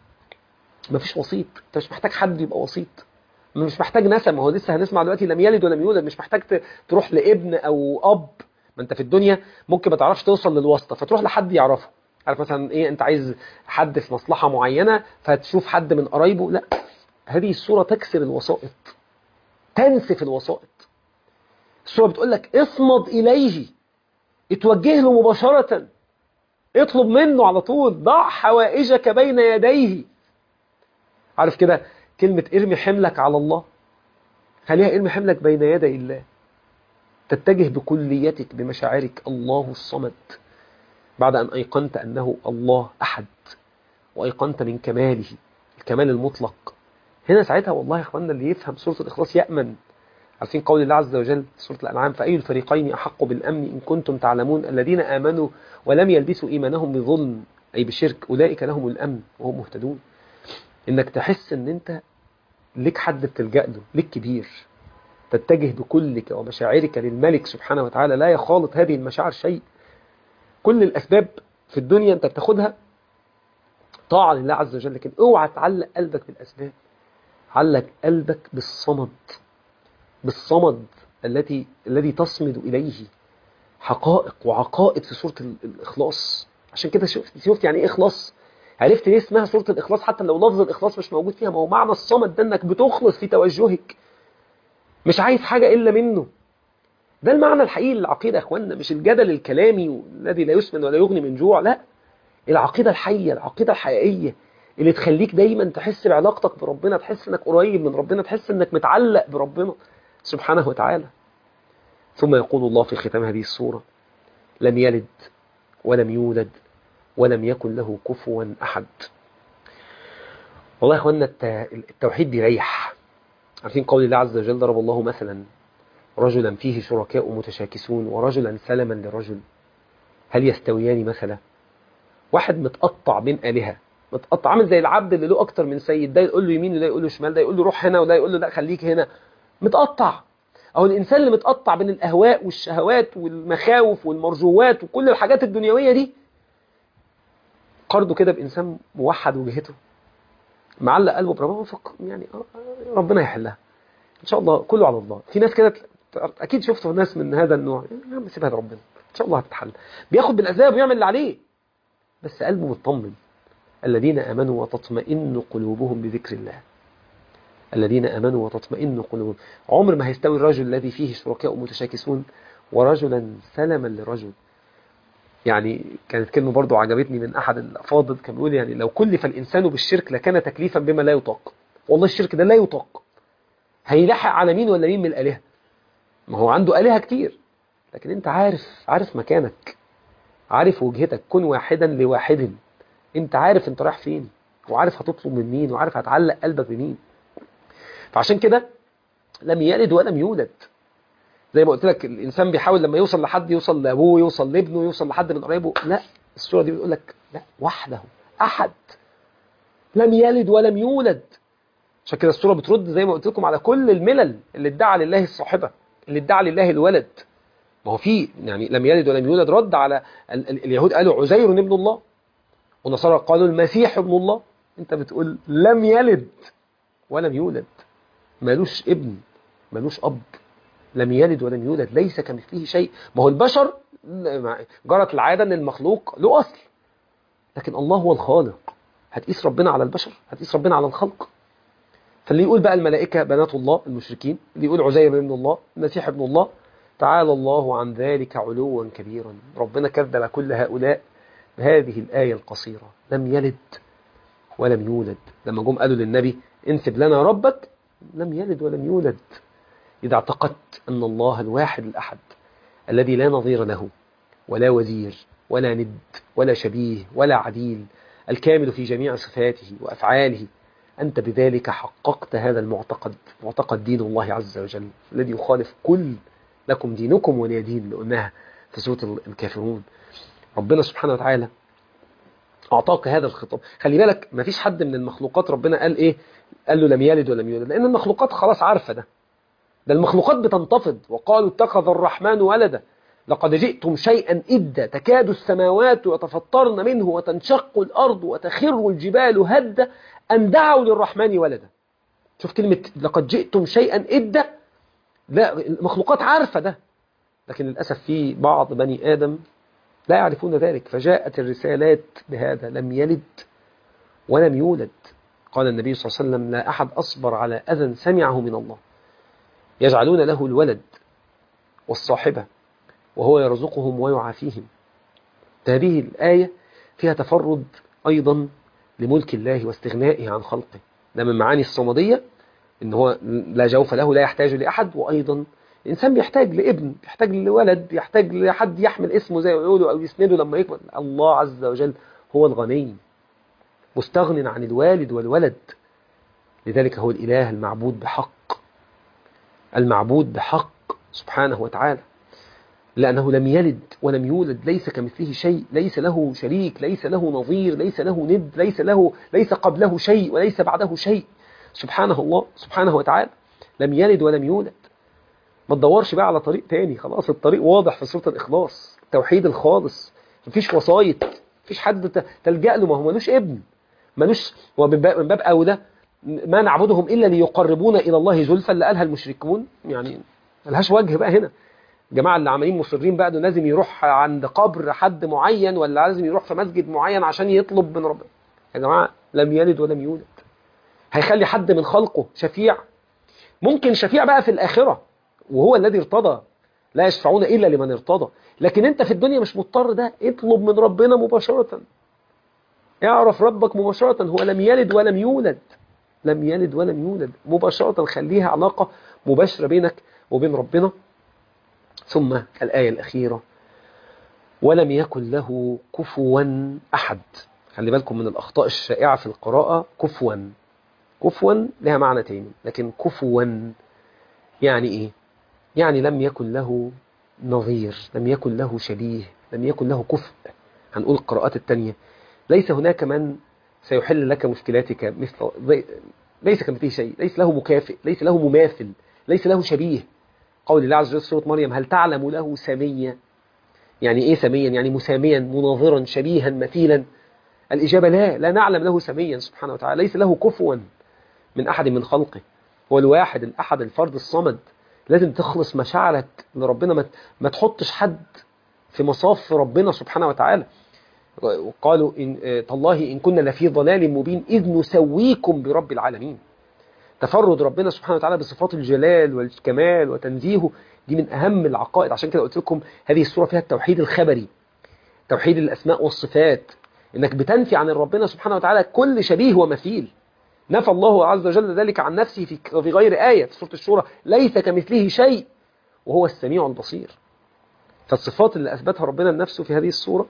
مفيش وسيط، انت مش محتاج حد يبقى وسيط، مش محتاج نسب. ما هو لسه هنسمع دلوقتي لم يلد ولم يولد، مش محتاج تروح لابن او اب. ما انت في الدنيا ممكن ما تعرفش توصل للواسطه فتروح لحد يعرفه. عارف مثلا ايه، انت عايز حد في مصلحه معينه فتشوف حد من قرايبه. لا، هذه السوره تكسر الوسائط، تنسف الوسائط. السوره بتقول لك اصمد اليه، اتوجه له مباشره، اطلب منه على طول، ضع حوائجك بين يديه. عارف كده كلمة ارمي حملك على الله، خليها ارمي حملك بين يدي الله، تتجه بكليتك بمشاعرك الله الصمد، بعد أن أيقنت أنه الله أحد، وأيقنت من كماله الكمال المطلق. هنا ساعتها والله يا أخواننا اللي يفهم سورة الإخلاص يأمن. عارفين قول الله عز وجل في سورة الأنعام: فأي الفريقين أحق بالأمن إن كنتم تعلمون الذين آمنوا ولم يلبسوا إيمانهم بظلم أي بشرك أولئك لهم الأمن وهم مهتدون. إنك تحس إن أنت لك حد بتلجأ له، لك كبير، تتجه بكلك ومشاعرك للملك سبحانه وتعالى، لا يخالط هذه المشاعر شيء. كل الأسباب في الدنيا أنت بتاخدها طاعة لله عز وجل، لكن اوعى تعلق قلبك بالأسباب، علق قلبك بالصمد، بالصمد الذي تصمد إليه. حقائق وعقائد في سورة الإخلاص. عشان كده شفت يعني إيه إخلاص؟ عرفت ليه اسمها سورة الإخلاص حتى لو لفظ الإخلاص مش موجود فيها؟ ما هو معنى الصمد ده إنك بتخلص في توجهك، مش عايز حاجة إلا منه. ده المعنى الحقيقي للعقيدة يا أخوانا، مش الجدل الكلامي الذي لا يسمن ولا يغني من جوع، لا، العقيدة الحية، العقيدة الحقيقية اللي تخليك دايما تحس بعلاقتك بربنا، تحس إنك قريب من ربنا، تحس إنك متعلق بربنا سبحانه وتعالى. ثم يقول الله في ختام هذه السورة: لم يلد ولم يولد ولم يكن له كفوا أحد. والله يا أخوانا التوحيد بيريح. عارفين قول الله عز وجل: ضرب الله مثلا رجلا فيه شركاء متشاكسون ورجلا سلما لرجل هل يستويان مثلا. واحد متقطع بين آلهة، متقطع، عامل زي العبد اللي له أكتر من سيد، ده يقول له يمين وده يقول له شمال، ده يقول له روح هنا وده يقول له لا خليك هنا، متقطع. أو الإنسان اللي متقطع بين الأهواء والشهوات والمخاوف والمرجوات وكل الحاجات الدنيوية دي، قرضه كده بإنسان موحد وجهته معلق قلبه بربنا، يعني ربنا يحلها إن شاء الله، كله على الله. في ناس كده أكيد شفتوا ناس من هذا النوع، يا عم سيبها لربنا إن شاء الله هتتحل، بياخد بالأسباب ويعمل اللي عليه بس قلبه مطمن. الذين آمنوا وتطمئن قلوبهم بذكر الله، الذين آمنوا وتطمئن قلوبهم. عمر ما هيستوي الرجل الذي فيه شركاء متشاكسون ورجلا سلما لرجل. يعني كانت كلمة برضو عجبتني من أحد الأفاضل، كان بيقول يعني لو كلف الإنسان بالشرك لكان تكليفا بما لا يطاق. والله الشرك ده لا يطاق، هيلحق على مين ولا مين من الآلهة؟ ما هو عنده آلهة كتير، لكن أنت عارف مكانك، عارف وجهتك، كن واحدا لواحد. أنت عارف أنت رايح فين، وعارف هتطلب من مين، وعارف هتعلق قلبك بمين. فعشان كده لم يلد ولم يولد. زي ما قلت لك الإنسان بيحاول لما يوصل لحد يوصل لأبوه، يوصل لابنه، يوصل لحد من قرايبه. لا، السورة دي بتقول لك لا، وحده أحد، لم يلد ولم يولد. عشان كده السورة بترد زي ما قلت لكم على كل الملل اللي ادعى لله الصاحبة، اللي ادعى لله الولد. ما هو في يعني لم يلد ولم يولد رد على اليهود قالوا عزير ابن الله، والنصارى قالوا المسيح ابن الله. انت بتقول لم يلد ولم يولد، مالوش ابن، مالوش أب، لم يلد ولم يولد، ليس كمثله شيء. ما هو البشر جرت العادة ان المخلوق له أصل، لكن الله هو الخالق. هتقيس ربنا على البشر؟ هتقيس ربنا على الخلق؟ فاللي يقول بقى الملائكة بنات الله المشركين، اللي يقول عزير ابن الله، المسيح ابن الله، تعالى الله عن ذلك علوا كبيرا. ربنا كذب كل هؤلاء بهذه الآية القصيرة: لم يلد ولم يولد. لما جم قالوا للنبي انسب لنا ربك، لم يلد ولم يولد. إذا اعتقدت أن الله الواحد الأحد الذي لا نظير له ولا وزير ولا ند ولا شبيه ولا عديل، الكامل في جميع صفاته وأفعاله، أنت بذلك حققت هذا المعتقد، معتقد دين الله عز وجل الذي يخالف كل لكم دينكم ولي دين اللي قلناها في سورة الكافرون. ربنا سبحانه وتعالى أعطاك هذا الخطاب. خلي بالك ما فيش حد من المخلوقات ربنا قال إيه، قال له لم يلد ولم يولد، لأن المخلوقات خلاص عارفة ده المخلوقات بتنتفض، وقالوا اتخذ الرحمن ولدا لقد جئتم شيئا إدا تكاد السماوات يتفطرن منه وتنشق الأرض وتخر الجبال هدا أن دعوا للرحمن ولدا. شوف كلمة لقد جئتم شيئا إدا، لا المخلوقات عارفة ده، لكن للأسف في بعض بني آدم لا يعرفون ذلك، فجاءت الرسالات بهذا لم يلد ولم يولد. قال النبي صلى الله عليه وسلم لا أحد أصبر على أذى سمعه من الله، يجعلون له الولد والصاحبة وهو يرزقهم ويعافيهم. هذه الآية فيها تفرد أيضا لملك الله واستغنائه عن خلقه، ده من معاني الصمدية، إن هو لا جوف له، لا يحتاج لأحد. وأيضا الإنسان بيحتاج لابن، بيحتاج لولد، بيحتاج لحد يحمل اسمه زي ما يقولوا أو يسنده لما يكبر. الله عز وجل هو الغني مستغن عن الوالد والولد، لذلك هو الإله المعبود بحق، المعبود بحق سبحانه وتعالى، لأنه لم يلد ولم يولد، ليس كمثله شيء، ليس له شريك، ليس له نظير، ليس له ند، ليس قبله شيء وليس بعده شيء. سبحانه الله سبحانه وتعالى لم يلد ولم يولد. ما تدورش بقى على طريق تاني، خلاص الطريق واضح في سورة الإخلاص، التوحيد الخالص، مفيش وسايط، مفيش حد تلجأ له، ما هو ملوش ابن، ملوش، ومن باب أولى ما نعبدهم إلا ليقربونا إلى الله زلفى، اللي قالها المشركون، يعني ملهاش وجه بقى هنا. الجماعة اللي عمالين مصرين بقى انه لازم يروح عند قبر حد معين ولا لازم يروح في مسجد معين عشان يطلب من ربنا. يا جماعة لم يلد ولم يولد. هيخلي حد من خلقه شفيع؟ ممكن شفيع بقى في الآخرة، وهو الذي ارتضى، لا يشفعون إلا لمن ارتضى. لكن انت في الدنيا مش مضطر ده، اطلب من ربنا مباشرة، اعرف ربك مباشرة. هو لم يلد ولم يولد، لم يلد ولم يولد مباشرة، خليها علاقة مباشرة بينك وبين ربنا. ثم الآية الأخيرة ولم يكن له كفوا أحد. خلي بالكم من الأخطاء الشائعة في القراءة، كفوا، كفوا لها معنى تاني، لكن كفوا يعني إيه؟ يعني لم يكن له نظير، لم يكن له شبيه، لم يكن له كفء. هنقول القراءات التانية ليس هناك من سيحل لك مشكلاتك مثل، ليس كمثله شيء، ليس له مكافئ، ليس له مماثل، ليس له شبيه. قول الله عز وجل في سورة مريم هل تعلم له سميا؟ يعني ايه سميا؟ يعني مساميا، مناظرا، شبيها، مثيلا. الإجابة لا نعلم له سميا سبحانه وتعالى، ليس له كفوا من أحد من خلقه. هو الواحد الأحد الفرد الصمد. لازم تخلص مشاعرك لربنا، ما تحطش حد في مصاف ربنا سبحانه وتعالى. وقالوا تالله إن كنا لفي ضلال مبين إذ نسويكم برب العالمين. تفرد ربنا سبحانه وتعالى بصفات الجلال والكمال وتنزيهه، دي من أهم العقائد. عشان كده قلت لكم هذه السورة فيها التوحيد الخبري، توحيد الأسماء والصفات، إنك بتنفي عن ربنا سبحانه وتعالى كل شبيه ومثيل. نفى الله عز وجل ذلك عن نفسه في غير آية في سورة الشورى، ليس كمثله شيء وهو السميع البصير. فالصفات اللي أثبتها ربنا لنفسه في هذه السورة: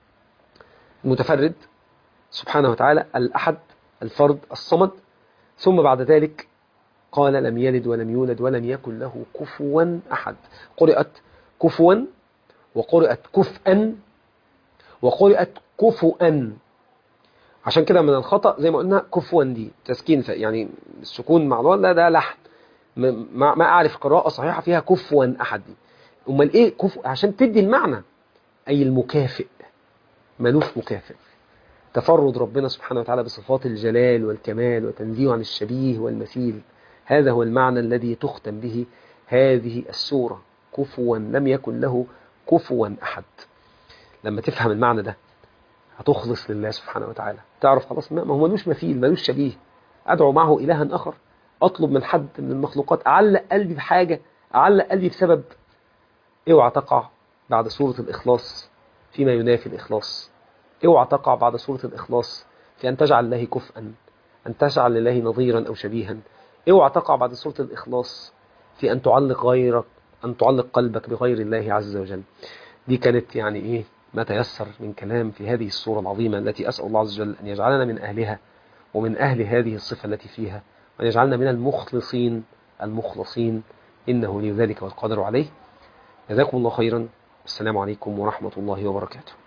المتفرد سبحانه وتعالى، الأحد، الفرد، الصمد. ثم بعد ذلك قال لم يلد ولم يولد ولم يكن له كفوا أحد. قرأت كفوا، وقرأت كفءا، وقرأت كفؤا. عشان كده من الخطأ زي ما قلنا كفوا دي تسكين، يعني السكون مع الواو، لا ده لحن، ما أعرف قراءة صحيحة فيها كفوا أحد دي. أمال إيه كفو؟ عشان تدي المعنى، أي المكافئ، ملوش مكافئ. تفرد ربنا سبحانه وتعالى بصفات الجلال والكمال وتنزيه عن الشبيه والمثيل، هذا هو المعنى الذي تختم به هذه السورة، كفوا لم يكن له كفوا أحد. لما تفهم المعنى ده هتخلص لله سبحانه وتعالى، تعرف خلاص ما هو ملوش مثيل، ملوش شبيه. أدعو معه إلها آخر، أطلب من حد من المخلوقات، أعلق قلبي بحاجة، أعلق قلبي بسبب. اوعى تقع بعد سورة الإخلاص فيما ينافي الإخلاص. اوعى تقع بعد سورة الإخلاص في أن تجعل الله كفءا، أن تجعل لله نظيرا أو شبيها. اوعى تقع بعد سورة الإخلاص في أن تعلق غيرك، أن تعلق قلبك بغير الله عز وجل. دي كانت يعني إيه ما تيسر من كلام في هذه السورة العظيمة، التي أسأل الله عز وجل أن يجعلنا من أهلها ومن أهل هذه الصفة التي فيها، وأن يجعلنا من المخلصين المخلصين، إنه لذلك والقادر عليه. جزاكم الله خيرا. السلام عليكم ورحمة الله وبركاته.